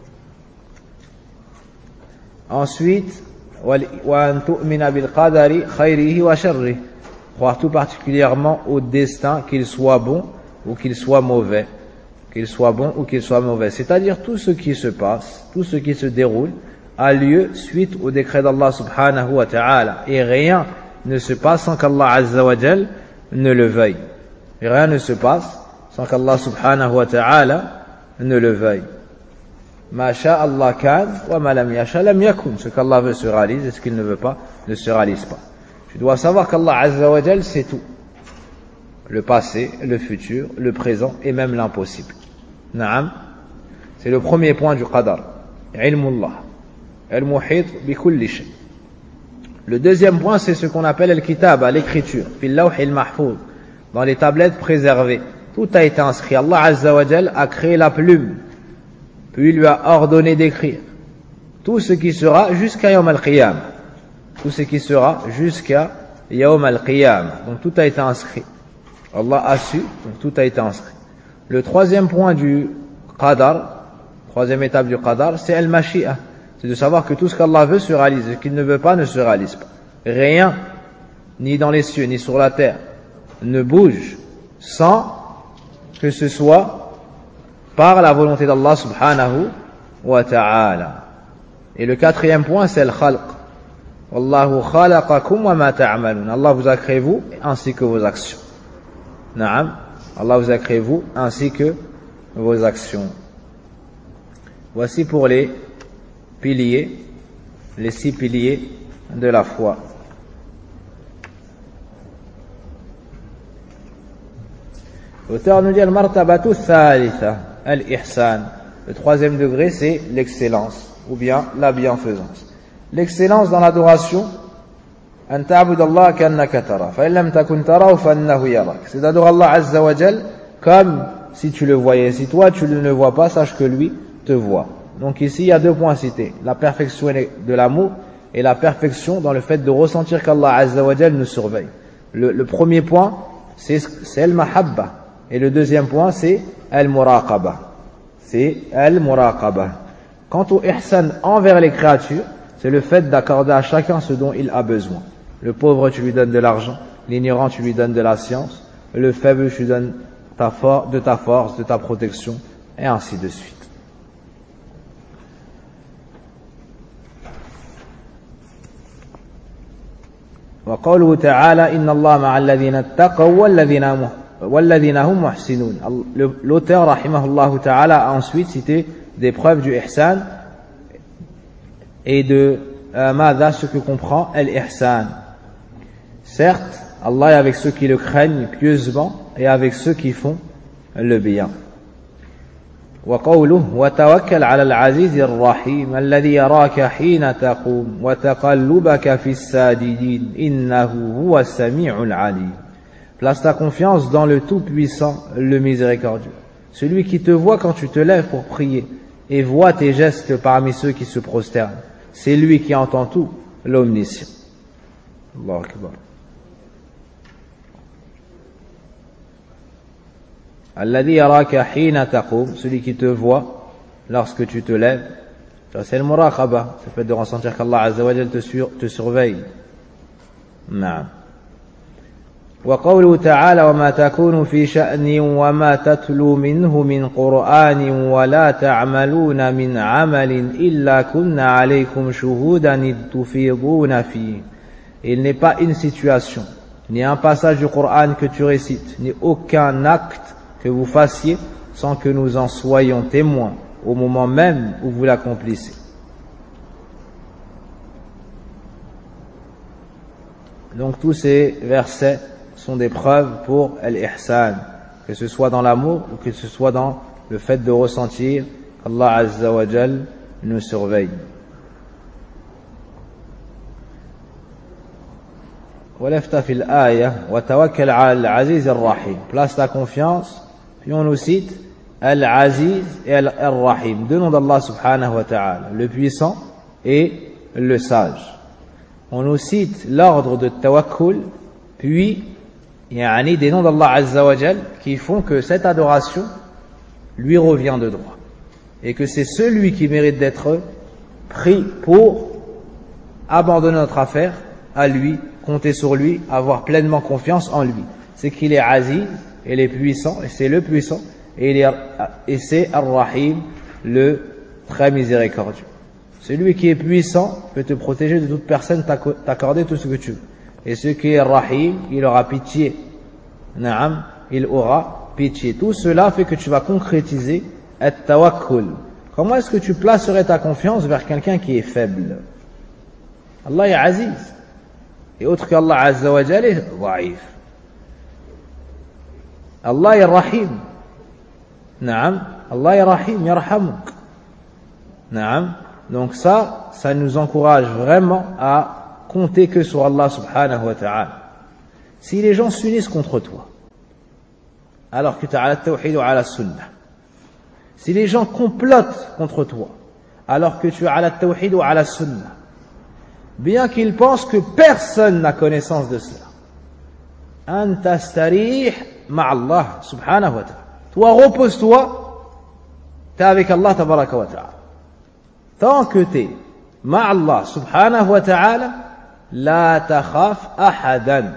Ensuite, wa an tu'mina bil qadari khayrihi wa sharrihi, croire tout particulièrement au destin, qu'il soit bon ou qu'il soit mauvais, qu'il soit bon ou qu'il soit mauvais. C'est-à-dire tout ce qui se passe, tout ce qui se déroule a lieu suite au décret d'Allah subhanahu wa ta'ala. Et rien ne se passe sans qu'Allah azza wa jal ne le veuille. Et rien ne se passe sans qu'Allah subhanahu wa ta'ala ne le veuille. Ma sha Allah kan wa ma lam yasha lam yakun. Ce qu'Allah veut se réalise et ce qu'il ne veut pas ne se réalise pas. Tu dois savoir qu'Allah azza wa jal c'est tout. Le passé, le futur, le présent et même l'impossible. Naam. C'est le premier point du qadar. ilmullah, al-muhit bi kulli shay. Le deuxième point, c'est ce qu'on appelle al-kitab, l'écriture, fil lawh al-mahfouz, dans les tablettes préservées. Tout a été inscrit. Allah Azza wa Jal a créé la plume, puis il lui a ordonné d'écrire tout ce qui sera jusqu'à Yawm al-Qiyam. Tout ce qui sera jusqu'à Yawm al-Qiyam. Donc tout a été inscrit. Allah a su, donc tout a été inscrit. Le troisième point du qadar, troisième étape du qadar, c'est al-mashi'a. C'est de savoir que tout ce qu'Allah veut se réalise, ce qu'il ne veut pas ne se réalise pas. Rien, ni dans les cieux, ni sur la terre, ne bouge sans que ce soit par la volonté d'Allah subhanahu wa ta'ala. Et le quatrième point, c'est le khalq. Wallahu khalaqakum wa ma ta'malun. Allah vous a créé vous ainsi que vos actions. Naam. Allah vous a créé vous ainsi que vos actions. Voici pour les piliers, les six piliers de la foi. L'auteur nous dit al-martabatu thalitha, al-ihsan. Le troisième degré, c'est l'excellence, ou bien la bienfaisance. L'excellence dans l'adoration, an ta'bud Allah ka'annaka tara, fa in lam takun tarahu fa innahu yarak. C'est d'adorer Allah Azza wa Jal comme si tu le voyais. Si toi tu ne le vois pas, sache que lui te voit. Donc ici, il y a deux points cités. La perfection de l'amour et la perfection dans le fait de ressentir qu'Allah Azza wa Jal nous surveille. Le, le premier point, c'est, c'est al-mahabba. Et le deuxième point, c'est al-muraqaba. C'est al-muraqaba. Quant au ihsan envers les créatures, c'est le fait d'accorder à chacun ce dont il a besoin. Le pauvre, tu lui donnes de l'argent. L'ignorant, tu lui donnes de la science. Le faible, tu lui donnes ta for- de ta force, de ta protection, et ainsi de suite. وقوله تعالى إن الله مع الذين اتقوا والذين والذين هم محسنون. L'auteur rahimahullah ta'ala a ensuite cité des preuves du ihsan et de euh, mada, ce que comprend al-ihsan. Certes, Allah est avec ceux qui le craignent pieusement et avec ceux qui font le bien. وقوله وتوكل على العزيز الرحيم الذي يراك حين تقوم وتقلبك في الساجدين إنه هو السميع العليم. Place ta confiance dans le Tout-Puissant, le Miséricordieux, celui qui te voit quand tu te lèves pour prier et voit tes gestes parmi ceux qui se prosternent. C'est lui qui entend tout, l'Omniscient. Allahu Akbar. Alladhi yaraka hina taqum, celui qui te voit lorsque tu te lèves. C'est le muraqaba, c'est le fait de ressentir qu'Allah Azza wa Jal te, sur, te surveille. Naam. وقوله تعالى وما تكون في شأن وما تتلو منه من قرآن ولا تعملون من عمل إلا كنا عليكم شهودا إذ تفيضون فيه. Il n'est pas une situation, ni un passage du Coran que tu récites, ni aucun acte que vous fassiez sans que nous en soyons témoins au moment même où vous l'accomplissez. Donc tous ces versets sont des preuves pour al-ihsan, que ce soit dans l'amour ou que ce soit dans le fait de ressentir qu'Allah Azza wa Jal nous surveille. ولفت في الآية وتوكل على العزيز الرحيم. Place ta confiance, puis on nous cite Al-Aziz et Al-Rahim, deux noms d'Allah subhanahu wa ta'ala, le puissant et le sage. On nous cite l'ordre de tawakkul, puis yani des noms d'Allah Azza wa Jal qui font que cette adoration lui revient de droit et que c'est celui qui mérite d'être pris pour abandonner notre affaire à lui, compter sur lui, avoir pleinement confiance en lui. C'est qu'il est Aziz, il est puissant, et c'est le puissant, et, il est, et c'est Ar-Rahim, le très miséricordieux. Celui qui est puissant peut te protéger de toute personne, t'accorder tout ce que tu veux. Et ce qui est Rahim, il aura pitié. Naam, il aura pitié. Tout cela fait que tu vas concrétiser at-tawakkul. Comment est-ce que tu placerais ta confiance vers quelqu'un qui est faible? Allah est Aziz. Et autre qu'Allah Azza wa Jal est Da'if. Allah est Rahim. Naam, Allah est Rahim, yarhamuk. Naam. Donc ça, ça nous encourage vraiment à compter que sur Allah subhanahu wa ta'ala. Si les gens s'unissent contre toi, alors que tu as ala tawhid ou ala sunnah, si les gens complotent contre toi, alors que tu as ala tawhid ou ala sunnah, bien qu'ils pensent que personne n'a connaissance de cela, anta starih ma'allah subhanahu wa ta'ala. Toi, repose-toi, t'es avec Allah tabaraka wa ta'ala. Tant que t'es ma'allah subhanahu wa ta'ala, la takhaf ahadan.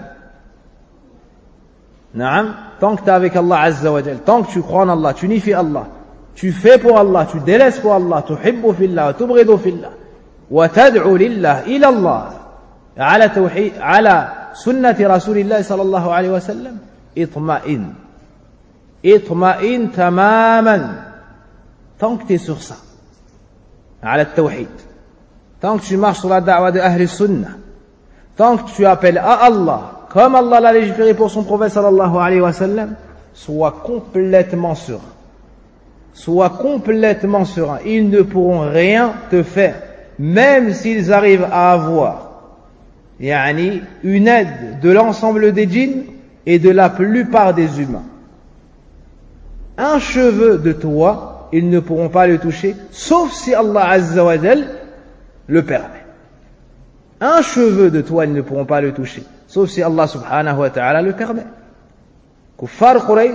Naam, tant que t'es avec Allah azza wa jal, tant que tu crois en Allah, tu unifies Allah, tu fais pour Allah, tu délaisses pour Allah, tuhibbu fillah wa tubghidu fillah, wa tad'u lillah ila Allah, ala tawhid, ala sunnati rasulillah sallallahu alayhi wa sallam, itma'in. Itma'in tamaman. Tant que t'es sur ça, ala tawhid, tant que tu marches sur la da'wa de Ahl Sunnah, tant que tu appelles à Allah, comme Allah l'a légiféré pour son prophète sallallahu alayhi wa sallam, sois complètement serein. Sois complètement serein. Ils ne pourront rien te faire, même s'ils arrivent à avoir yani, une aide de l'ensemble des djinns et de la plupart des humains. Un cheveu de toi, ils ne pourront pas le toucher, sauf si Allah azza wa jal le permet. Un cheveu de toi, ils ne pourront pas le toucher, sauf si Allah subhanahu wa ta'ala le permet. Kuffar Quraysh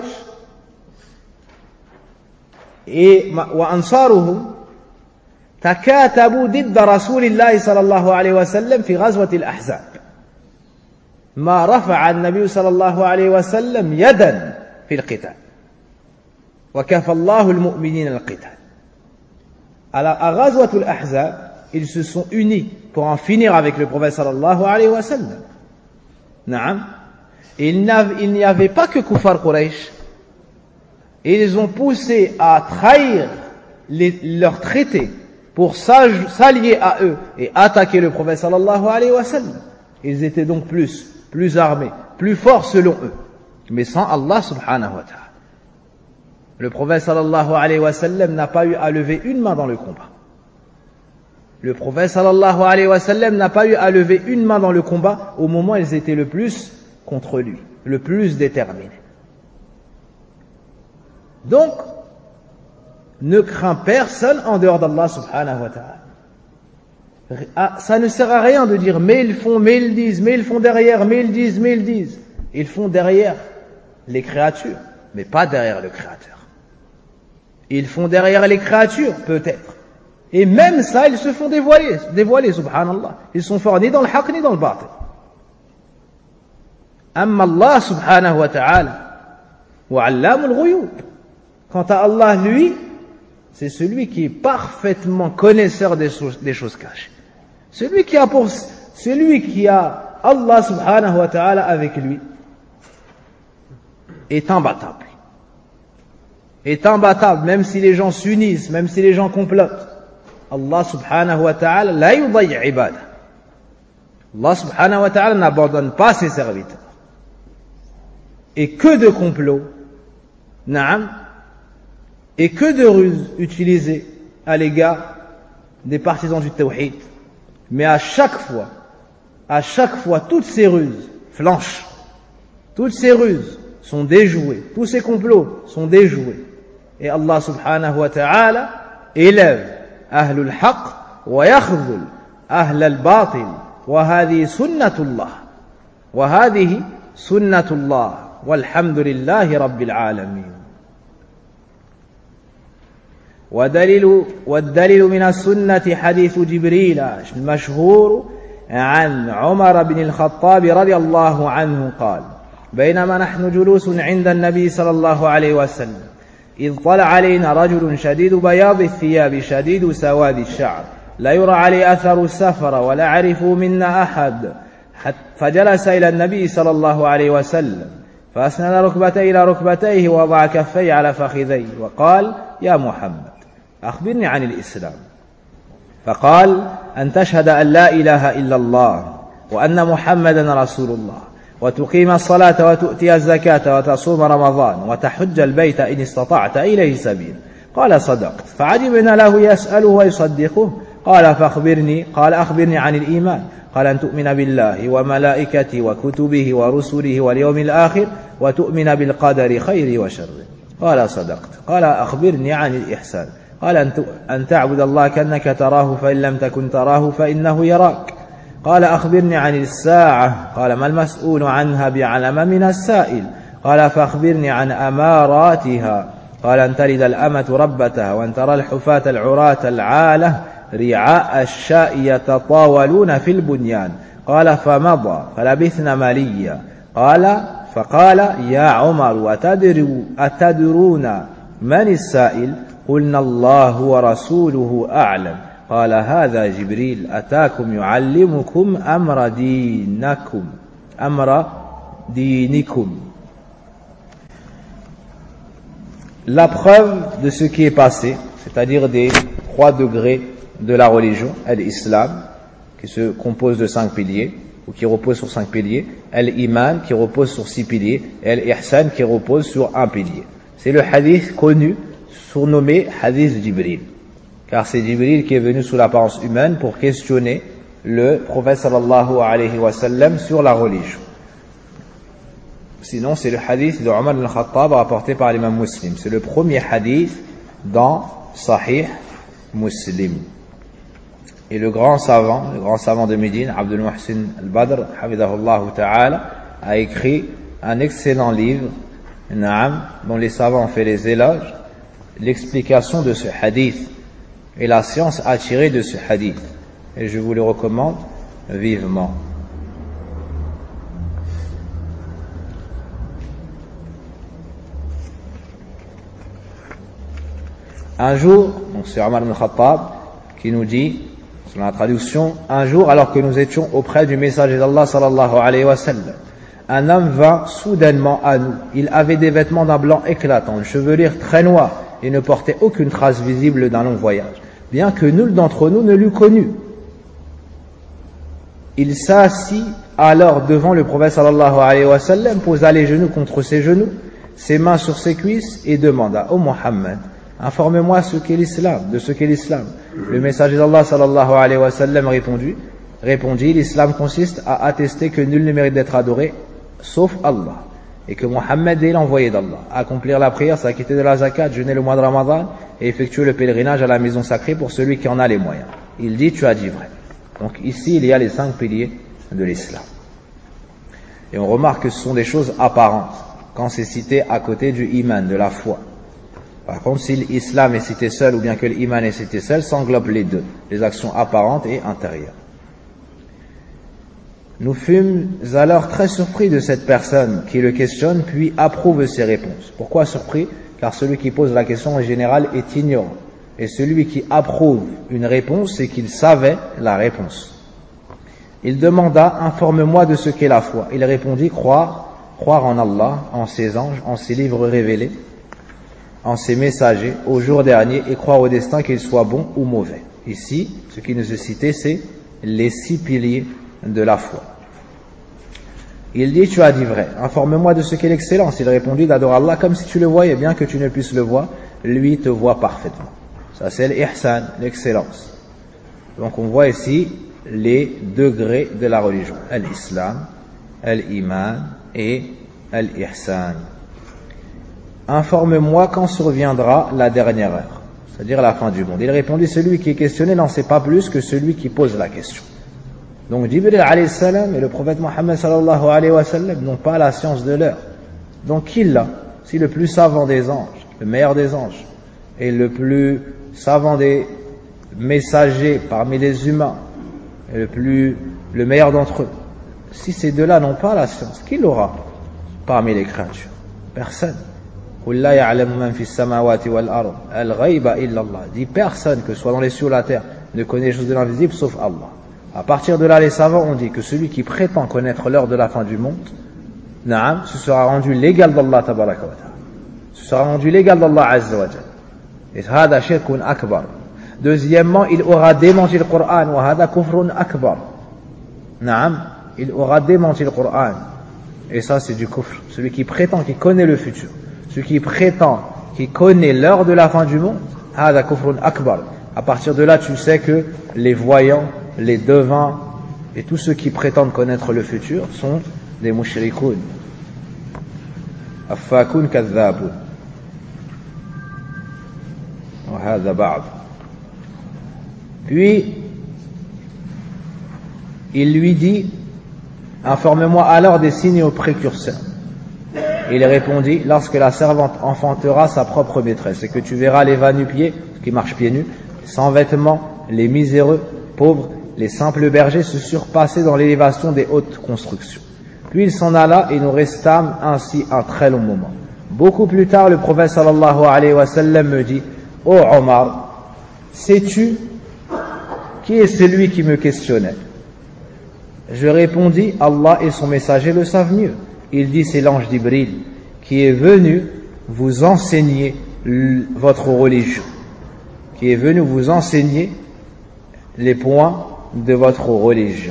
et wa ansaruhum takatabu didda Rasulillahi sallallahu alayhi wa sallam fi ghazwati al-Ahzab. Ma rafa'a an-nabiy sallallahu alayhi wa sallam yadan fi al-qital. Wa kafa Allahu al-mu'minina al-qital. À ghazwat al-Ahzab, ils se sont unis pour en finir avec le prophète sallallahu alayhi wa sallam. Naam. Il n'y avait pas que Kuffar Quraysh. Ils ont poussé à trahir les, leurs traités pour s'allier à eux et attaquer le prophète sallallahu alayhi wa sallam. Ils étaient donc plus, plus armés, plus forts selon eux, mais sans Allah subhanahu wa ta'ala. Le prophète sallallahu alayhi wa sallam n'a pas eu à lever une main dans le combat. Le prophète sallallahu alayhi wa sallam n'a pas eu à lever une main dans le combat au moment où ils étaient le plus contre lui, le plus déterminés. Donc, ne crains personne en dehors d'Allah subhanahu wa ta'ala. Ah, ça ne sert à rien de dire mais ils font, mais ils disent, mais ils font derrière, mais ils disent, mais ils disent. Ils font derrière les créatures, mais pas derrière le Créateur. Ils font derrière les créatures, peut-être. Et même ça, ils se font dévoiler, dévoiler, subhanallah. Ils sont forts ni dans le haqq ni dans le batil. Amma Allah subhanahu wa ta'ala, wa allamul ghuyub. Quant à Allah, lui, c'est celui qui est parfaitement connaisseur des choses, des choses cachées. Celui qui a pour, celui qui a Allah subhanahu wa ta'ala avec lui est imbattable. Est imbattable, même si les gens s'unissent, même si les gens complotent. Allah subhanahu wa ta'ala la yudayy ibada. Allah subhanahu wa ta'ala n'abandonne pas ses serviteurs. Et que de complots, na'am, et que de ruses utilisées à l'égard des partisans du tawhid. Mais à chaque fois, à chaque fois, toutes ces ruses flanchent. Toutes ces ruses sont déjouées. Tous ces complots sont déjoués. Et Allah subhanahu wa ta'ala élève ahlul haqq wa yakhdhul ahlal batil. Wa hadhihi sunnatullah. Wa hadhihi sunnatullah. Walhamdulillahi rabbil alamin. ودليل والدليل من السنة حديث جبريل المشهور عن عمر بن الخطاب رضي الله عنه قال بينما نحن جلوس عند النبي صلى الله عليه وسلم إذ طلع علينا رجل شديد بياض الثياب شديد سواد الشعر لا يرى عليه أثر السفر ولا يعرفه منا أحد فجلس إلى النبي صلى الله عليه وسلم فأسند ركبتيه إلى ركبتيه ووضع كفيه على فخذيه وقال يا محمد أخبرني عن الإسلام فقال أن تشهد أن لا إله إلا الله وأن محمدا رسول الله وتقيم الصلاة وتؤتي الزكاة وتصوم رمضان وتحج البيت إن استطعت إليه سبيل قال صدقت فعجبنا له يسأله ويصدقه قال فأخبرني قال أخبرني عن الإيمان قال أن تؤمن بالله وملائكته وكتبه ورسله واليوم الآخر وتؤمن بالقدر خير وشر قال صدقت قال أخبرني عن الإحسان قال أن تعبد الله كأنك تراه فإن لم تكن تراه فإنه يراك قال أخبرني عن الساعة قال ما المسؤول عنها بعلم من السائل قال فأخبرني عن أماراتها قال أن تلد الأمة ربتها وأن ترى الحفاة العراة العالة رعاء الشاء يتطاولون في البنيان قال فمضى فلبثنا مليا قال فقال يا عمر أتدروا أتدرون من السائل قلنا الله ورسوله أعلم قال هذا جبريل أتاكم يعلمكم أمر دينكم أمر دينكم. La preuve de ce qui est passé, c'est-à-dire des trois degrés de la religion, l'islam, qui se compose de cinq piliers, ou qui repose sur cinq piliers, l'iman, qui repose sur six piliers, et l'ihsan, qui repose sur un pilier. C'est le hadith connu, surnommé hadith Jibril. Car c'est Jibril qui est venu sous l'apparence humaine pour questionner le prophète sallallahu alayhi wa sallam sur la religion. Sinon, c'est le hadith de Omar al-Khattab rapporté par l'imam Muslim. C'est le premier hadith dans Sahih Muslim. Et le grand savant, le grand savant de Médine, Abdul Muhsin al-Badr, hafidahullah ta'ala, a écrit un excellent livre, Naam, dont les savants ont fait les éloges, l'explication de ce hadith et la science à tirer de ce hadith. Et je vous le recommande vivement. Un jour, donc c'est Omar ibn Khattab qui nous dit, selon la traduction, un jour alors que nous étions auprès du messager d'Allah sallallahu alayhi wa sallam, un homme vint soudainement à nous. Il avait des vêtements d'un blanc éclatant, une chevelure très noire et ne portait aucune trace visible d'un long voyage, bien que nul d'entre nous ne l'eût connu. Il s'assit alors devant le prophète sallallahu alayhi wa sallam, posa les genoux contre ses genoux, ses mains sur ses cuisses et demanda: Ô Muhammad, informe-moi ce qu'est l'islam, de ce qu'est l'islam. Le messager d'Allah sallallahu alayhi wa sallam répondit, répondit, l'islam consiste à attester que nul ne mérite d'être adoré sauf Allah, et que Muhammad est l'envoyé d'Allah, accomplir la prière, s'acquitter de la zakat, jeûner le mois de Ramadan et effectuer le pèlerinage à la maison sacrée pour celui qui en a les moyens. Il dit: tu as dit vrai. Donc ici il y a les cinq piliers de l'islam. Et on remarque que ce sont des choses apparentes quand c'est cité à côté du iman, de la foi. Par contre, si l'islam est cité seul ou bien que l'iman est cité seul, ça englobe les deux, les actions apparentes et intérieures. Nous fûmes alors très surpris de cette personne qui le questionne puis approuve ses réponses. Pourquoi surpris? Car celui qui pose la question en général est ignorant. Et celui qui approuve une réponse, c'est qu'il savait la réponse. Il demanda: informe-moi de ce qu'est la foi. Il répondit: croire, croire en Allah, en ses anges, en ses livres révélés, en ses messagers, au jour dernier, et croire au destin, qu'il soit bon ou mauvais. Ici, ce qui nous est cité, c'est les six piliers de la foi. Il dit: tu as dit vrai, informe-moi de ce qu'est l'excellence. Il répondit: d'adorer Allah comme si tu le voyais, bien que tu ne puisses le voir, lui te voit parfaitement. Ça c'est l'ihsan, l'excellence. Donc on voit ici les degrés de la religion: l'islam, l'iman et l'ihsan. Informe-moi quand surviendra la dernière heure, c'est-à-dire la fin du monde. Il répondit: celui qui est questionné n'en sait pas plus que celui qui pose la question. Donc Jibril alayhi salam et le prophète Mohammed sallallahu alayhi wa sallam n'ont pas la science de l'heure. Donc qui l'a? Si le plus savant des anges, le meilleur des anges, et le plus savant des messagers parmi les humains, et le plus le meilleur d'entre eux, si ces deux-là n'ont pas la science, qui l'aura parmi les créatures? Personne. Dit personne, que ce soit dans les cieux ou la terre, ne connaît les choses de l'invisible sauf Allah. À partir de là, les savants ont dit que celui qui prétend connaître l'heure de la fin du monde, naam, ce sera rendu l'égal d'Allah tabaraka wa ta'ala. Ce sera rendu l'égal d'Allah azza wa jalla. Et hada shirkun akbar. Deuxièmement, il aura démenti le Coran, wa hada kufrun akbar. Naam, il aura démenti le Coran. Et ça, c'est du kufr. Celui qui prétend qu'il connaît le futur, celui qui prétend qui connaît l'heure de la fin du monde, hada kufrun akbar. À partir de là, tu sais que les voyants, les devins et tous ceux qui prétendent connaître le futur sont des mushrikoun. Affakun kadhabun. Wa hadha ba'd. Puis il lui dit: informez-moi alors des signes aux précurseurs. Il répondit: lorsque la servante enfantera sa propre maîtresse, et que tu verras les va-nu-pieds, qui marchent pieds nus, sans vêtements, les miséreux, pauvres, les simples bergers se surpasser dans l'élévation des hautes constructions. Puis il s'en alla et nous restâmes ainsi un très long moment. Beaucoup plus tard, le prophète sallallahu alayhi wa sallam me dit: ô Omar, sais-tu qui est celui qui me questionnait? Je répondis: Allah et son messager le savent mieux. Il dit: c'est l'ange d'Ibril qui est venu vous enseigner votre religion, qui est venu vous enseigner les points de votre religion.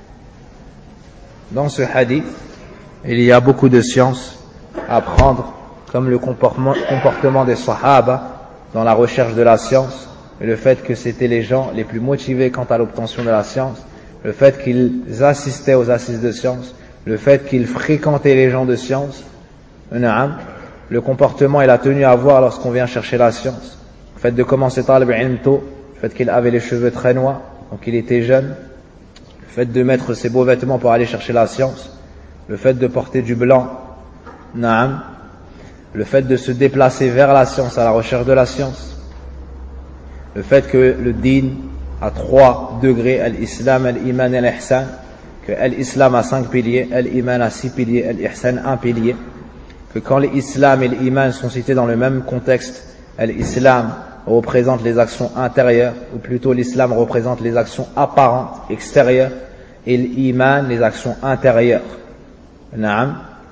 Dans ce hadith, il y a beaucoup de sciences à prendre, comme le comportement, comportement des Sahaba dans la recherche de la science, et le fait que c'était les gens les plus motivés quant à l'obtention de la science, le fait qu'ils assistaient aux assises de science, le fait qu'ils fréquentaient les gens de science, le comportement et la tenue à avoir lorsqu'on vient chercher la science, le fait de commencer talib ilm tôt, le fait qu'il avait les cheveux très noirs, donc il était jeune, le fait de mettre ses beaux vêtements pour aller chercher la science, le fait de porter du blanc, naam, le fait de se déplacer vers la science, à la recherche de la science, le fait que le din a trois degrés, al-islam, al-iman et al-ihsan, que l'islam a cinq piliers, l'iman a six piliers, l'ihsan un pilier, que quand l'islam et l'iman sont cités dans le même contexte, l'islam représente les actions intérieures, ou plutôt l'islam représente les actions apparentes, extérieures, et l'iman les actions intérieures. Naam.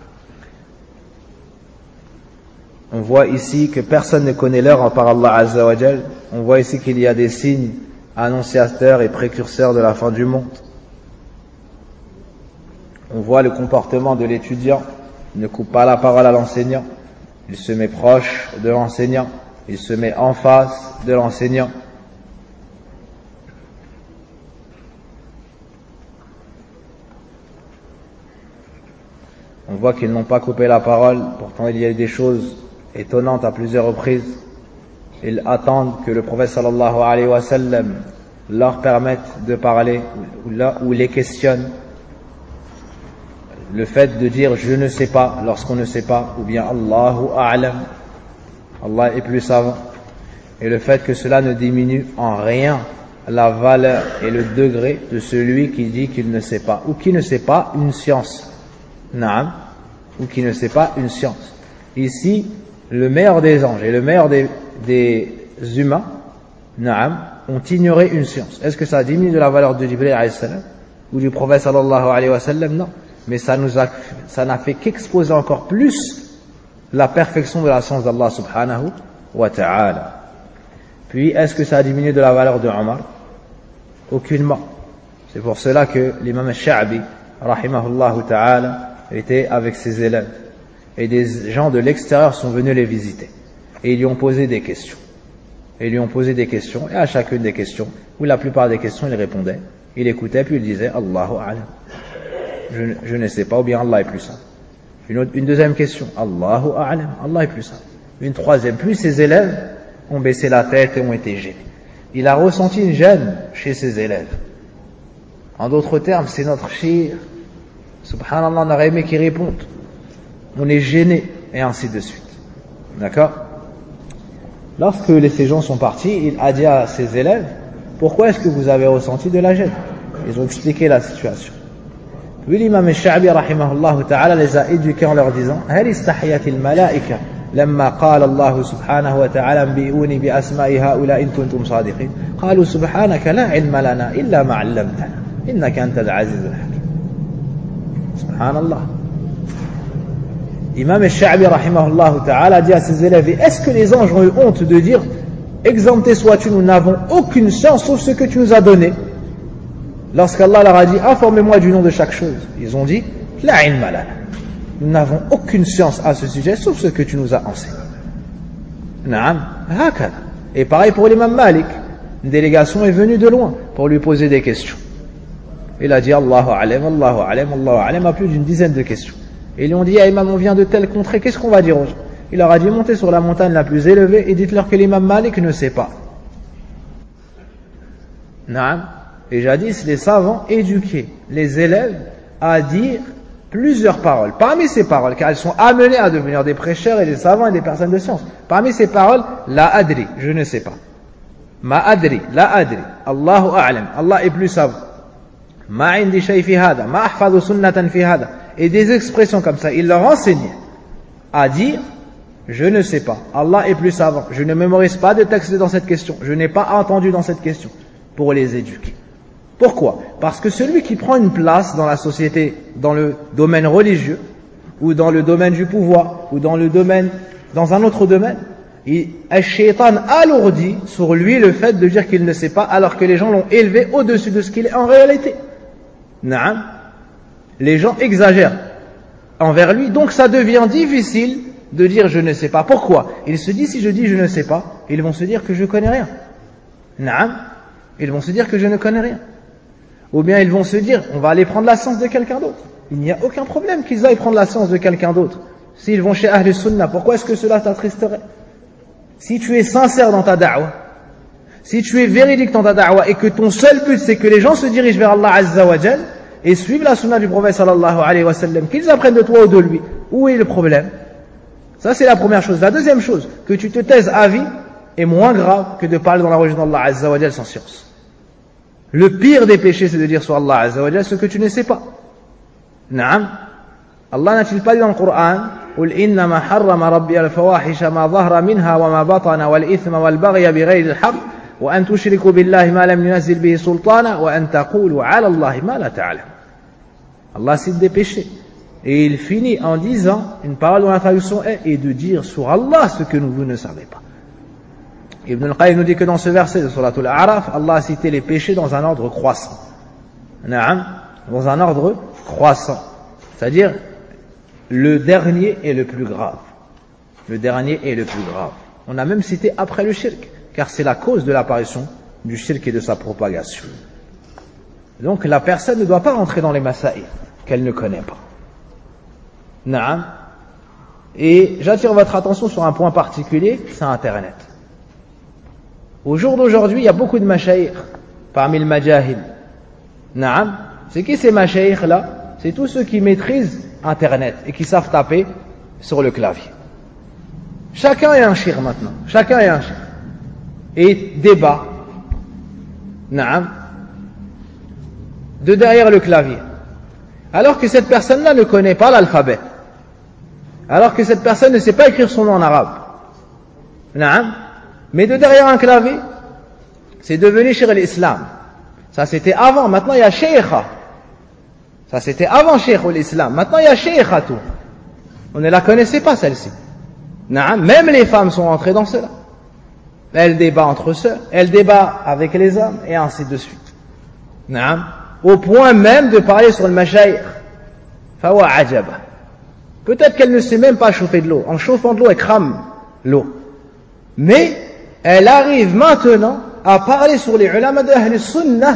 On voit ici que personne ne connaît l'heure par Allah Azza wa Jal. On voit ici qu'il y a des signes annonciateurs et précurseurs de la fin du monde. On voit le comportement de l'étudiant. Il ne coupe pas la parole à l'enseignant. Il se met proche de l'enseignant. Il se met en face de l'enseignant. On voit qu'ils n'ont pas coupé la parole. Pourtant, il y a eu des choses étonnantes à plusieurs reprises. Ils attendent que le prophète sallallahu alayhi wa sallam leur permette de parler ou les questionne. Le fait de dire je ne sais pas lorsqu'on ne sait pas, ou bien Allahu a'lam, Allah est plus savant, et le fait que cela ne diminue en rien la valeur et le degré de celui qui dit qu'il ne sait pas, ou qui ne sait pas une science, naam, ou qui ne sait pas une science. Ici, le meilleur des anges et le meilleur des, des humains, naam, ont ignoré une science. Est-ce que ça diminue de la valeur de Jibril alayhi salam ou du prophète sallallahu alayhi wa sallam? Non. Mais ça nous a, ça n'a fait qu'exposer encore plus la perfection de la science d'Allah subhanahu wa ta'ala. Puis, est-ce que ça a diminué de la valeur de Omar? Aucunement. C'est pour cela que l'imam al-Sha'bi, rahimahullahu ta'ala, était avec ses élèves. Et des gens de l'extérieur sont venus les visiter. Et ils lui ont posé des questions. Et ils lui ont posé des questions. Et à chacune des questions, ou la plupart des questions, il répondait. Il écoutait, puis il disait, Allahu a'lam. Je, je ne sais pas, ou bien Allah est plus savant. Une, autre, une deuxième question, Allahu a'lam, Allah est plus savant. Une troisième, puis ses élèves ont baissé la tête et ont été gênés. Il a ressenti une gêne chez ses élèves. En d'autres termes, c'est notre shir. Subhanallah, on aurait aimé qu'ils répondent. On est gêné, et ainsi de suite. D'accord? Lorsque les, ces gens sont partis, il a dit à ses élèves, pourquoi est-ce que vous avez ressenti de la gêne? Ils ont expliqué la situation. Puis l'imam al-Sha'bi rahimahullah ta'ala les a éduqués en leur disant هل استحيت الملائكة لما قال الله سبحانه وتعالى انبئوني بأسماء هؤلاء إن كنتم صادقين قالوا سبحانك لا علم لنا إلا ما علمتنا إنك أنت العزيز الحكيم. سبحان الله. Imam al-Sha'bi rahimahullah ta'ala dit à ses élèves, est-ce que les anges ont eu honte de dire exempté sois-tu, nous n'avons aucune science sauf ce que tu nous as donné? Lorsqu'Allah leur a dit informez-moi du nom de chaque chose, ils ont dit la ilma lana, nous n'avons aucune science à ce sujet sauf ce que tu nous as enseigné. Naam, hakada. Et pareil pour l'imam Malik. Une délégation est venue de loin pour lui poser des questions. Il a dit Allahu alam, Allahu alam, Allahu alam, à plus d'une dizaine de questions. Et ils lui ont dit, ah, imam, on vient de telle contrée, qu'est-ce qu'on va dire aux gens? Il leur a dit, montez sur la montagne la plus élevée et dites-leur que l'imam Malik ne sait pas. Naam. Et jadis, les savants éduquaient les élèves à dire plusieurs paroles. Parmi ces paroles, car elles sont amenées à devenir des prêcheurs et des savants et des personnes de science. Parmi ces paroles, la adri, je ne sais pas. Ma adri, la adri, Allahu a'lam, Allah est plus savant. Ma indi shay fi hada, ma ahfadhu sunnatan fi hada. Et des expressions comme ça, il leur enseignait à dire, je ne sais pas, Allah est plus savant, je ne mémorise pas de texte dans cette question, je n'ai pas entendu dans cette question, pour les éduquer. Pourquoi? Parce que celui qui prend une place dans la société, dans le domaine religieux, ou dans le domaine du pouvoir, ou dans le domaine, dans un autre domaine, le shaitan alourdit sur lui le fait de dire qu'il ne sait pas, alors que les gens l'ont élevé au-dessus de ce qu'il est en réalité. Naam. Les gens exagèrent envers lui, donc ça devient difficile de dire je ne sais pas. Pourquoi? Il se dit, si je dis je ne sais pas, ils vont se dire que je connais rien. Naam. Ils vont se dire que je ne connais rien. Ou bien ils vont se dire, on va aller prendre la science de quelqu'un d'autre. Il n'y a aucun problème qu'ils aillent prendre la science de quelqu'un d'autre. S'ils vont chez Ahl Sunnah, pourquoi est-ce que cela t'attristerait? Si tu es sincère dans ta da'wah, si tu es véridique dans ta da'wah et que ton seul but c'est que les gens se dirigent vers Allah Azza wa Jal et suivent la sunna du prophète sallallahu alayhi wa sallam, qu'ils apprennent de toi ou de lui, où est le problème? Ça c'est la première chose. La deuxième chose, que tu te taises à vie est moins grave que de parler dans la religion d'Allah Azza wa Jal sans science. Le pire des péchés c'est de dire sur Allah Azza wa Jal ce que tu ne sais pas. Naam. Allah n'a-t-il pas dit dans le Coran, قل إنما حرم ربي الفواحش ما ظهر منها وما بطن والإثم والبغي بغير الحق وأن تشركوا بالله ما لم ينزل به سلطانا وأن تقولوا على الله ما لا تعلم. Allah cite des péchés et il finit en disant une parole dont la traduction est et de dire sur Allah ce que vous ne savez pas. Ibn al-Qayyim nous dit que dans ce verset de Surat al-A'raf, Allah a cité les péchés dans un ordre croissant. Naam, dans un ordre croissant, c'est-à-dire le dernier est le plus grave. Le dernier est le plus grave. On a même cité après le shirk, car c'est la cause de l'apparition du shirk et de sa propagation. Donc la personne ne doit pas rentrer dans les masaïl qu'elle ne connaît pas. Naam. Et j'attire votre attention sur un point particulier, c'est Internet. Au jour d'aujourd'hui, il y a beaucoup de mashaïr parmi le majahil. Naam. C'est qui ces mashaïr là? C'est tous ceux qui maîtrisent Internet et qui savent taper sur le clavier. Chacun est un shir maintenant. Chacun est un shir. Et débat. Naam. De derrière le clavier. Alors que cette personne-là ne connaît pas l'alphabet. Alors que cette personne ne sait pas écrire son nom en arabe. Naam. Mais de derrière un clavier, c'est devenu shir l'islam. Ça c'était avant. Maintenant il y a sheikha. Ça c'était avant Cheikh l'Islam. Maintenant il y a Cheikh à tout. On ne la connaissait pas celle-ci. Naam, même les femmes sont entrées dans cela. Elles débattent entre sœurs, elles débattent avec les hommes et ainsi de suite. Naam, au point même de parler sur le mashaïr. Fawa ajaba. Peut-être qu'elle ne sait même pas chauffer de l'eau. En chauffant de l'eau, elle crame l'eau. Mais elle arrive maintenant à parler sur les ulama d'Ahl Sunnah.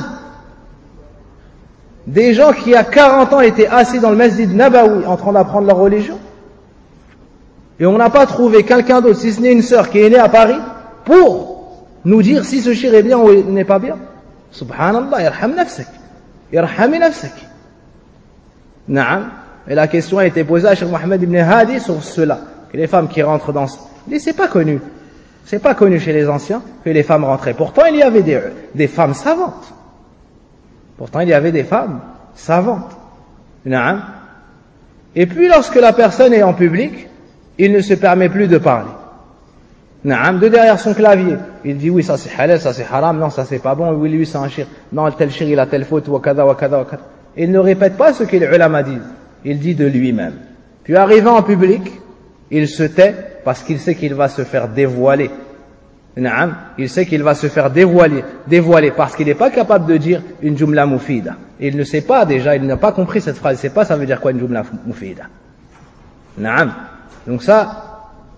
Des gens qui, à quarante ans, étaient assis dans le masjid Nabawi en train d'apprendre leur religion. Et on n'a pas trouvé quelqu'un d'autre, si ce n'est une sœur qui est née à Paris, pour nous dire si ce shir est bien ou n'est pas bien. Subhanallah, yarham nafsak. Yarhami nafsak. Naam. Et la question a été posée à Cheikh Mohammed ibn Hadi sur cela. Que les femmes qui rentrent dans... Mais c'est pas connu. C'est pas connu chez les anciens que les femmes rentraient. Pourtant, il y avait des, des femmes savantes. Pourtant, il y avait des femmes savantes. Naam. Et puis, lorsque la personne est en public, il ne se permet plus de parler. Naam. De derrière son clavier, il dit oui, ça c'est halal, ça c'est haram, non, ça c'est pas bon, oui, lui c'est un shir, non, tel shir il a telle faute, wa kada, wa kada, wa kada. Il ne répète pas ce que les ulama disent. Il dit de lui-même. Puis, arrivant en public, il se tait parce qu'il sait qu'il va se faire dévoiler. Naam, il sait qu'il va se faire dévoiler, dévoiler parce qu'il n'est pas capable de dire une jumla mufida. Il ne sait pas déjà, il n'a pas compris cette phrase, il ne sait pas ça veut dire quoi une jumla mufida. Naam. Donc ça,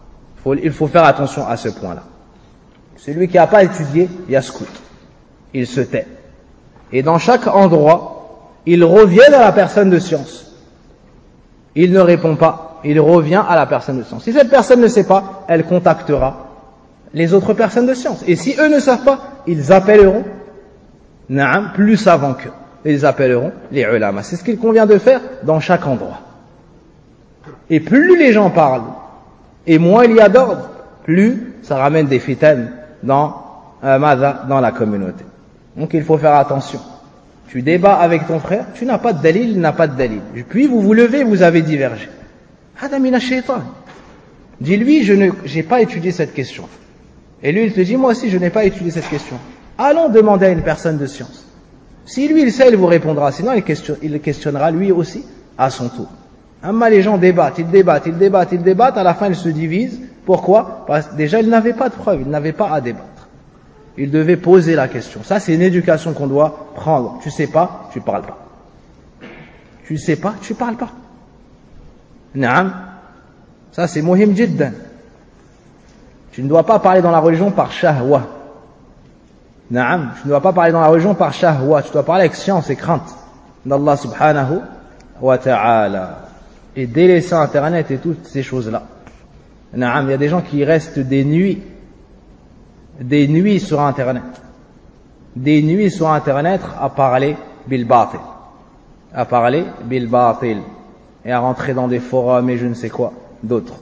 faut, il faut faire attention à ce point-là. Celui qui n'a pas étudié, yascout. Il se tait. Et dans chaque endroit, il revient à la personne de science. Il ne répond pas, il revient à la personne de science. Si cette personne ne sait pas, elle contactera les autres personnes de science. Et si eux ne savent pas, ils appelleront na'am, plus savants qu'eux. Ils appelleront les ulama. C'est ce qu'il convient de faire dans chaque endroit. Et plus les gens parlent, et moins il y a d'ordre, plus ça ramène des fitanes dans, euh, dans la communauté. Donc il faut faire attention. Tu débats avec ton frère, tu n'as pas de dalil, il n'a pas de dalil. Puis vous vous levez, vous avez divergé. Hada mina shaitan. Dis-lui, je n'ai pas étudié cette question. Et lui, il te dit, moi aussi, je n'ai pas étudié cette question. Allons demander à une personne de science. Si lui, il sait, il vous répondra. Sinon, il, question, il questionnera lui aussi à son tour. Amma, les gens débattent, ils débattent, ils débattent, ils débattent. À la fin, ils se divisent. Pourquoi? Parce que déjà, ils n'avaient pas de preuves, ils n'avaient pas à débattre. Ils devaient poser la question. Ça, c'est une éducation qu'on doit prendre. Tu sais pas, tu parles pas. Tu sais pas, tu parles pas. Naam. Ça, c'est muhim jiddan. Tu ne dois pas parler dans la religion par shahwa. Naam. Tu ne dois pas parler dans la religion par shahwa. Tu dois parler avec science et crainte d'Allah subhanahu wa ta'ala. Et délaisser Internet et toutes ces choses-là. Naam. Il y a des gens qui restent des nuits. Des nuits sur Internet. Des nuits sur Internet à parler bil batil. À parler bil batil. Et à rentrer dans des forums et je ne sais quoi d'autres.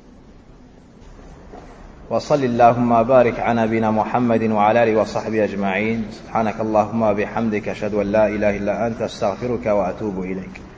وصل اللهم بارك على نبينا محمد وعلى اله وصحبه اجمعين سبحانك اللهم وبحمدك اشهد ان لا اله الا انت استغفرك واتوب اليك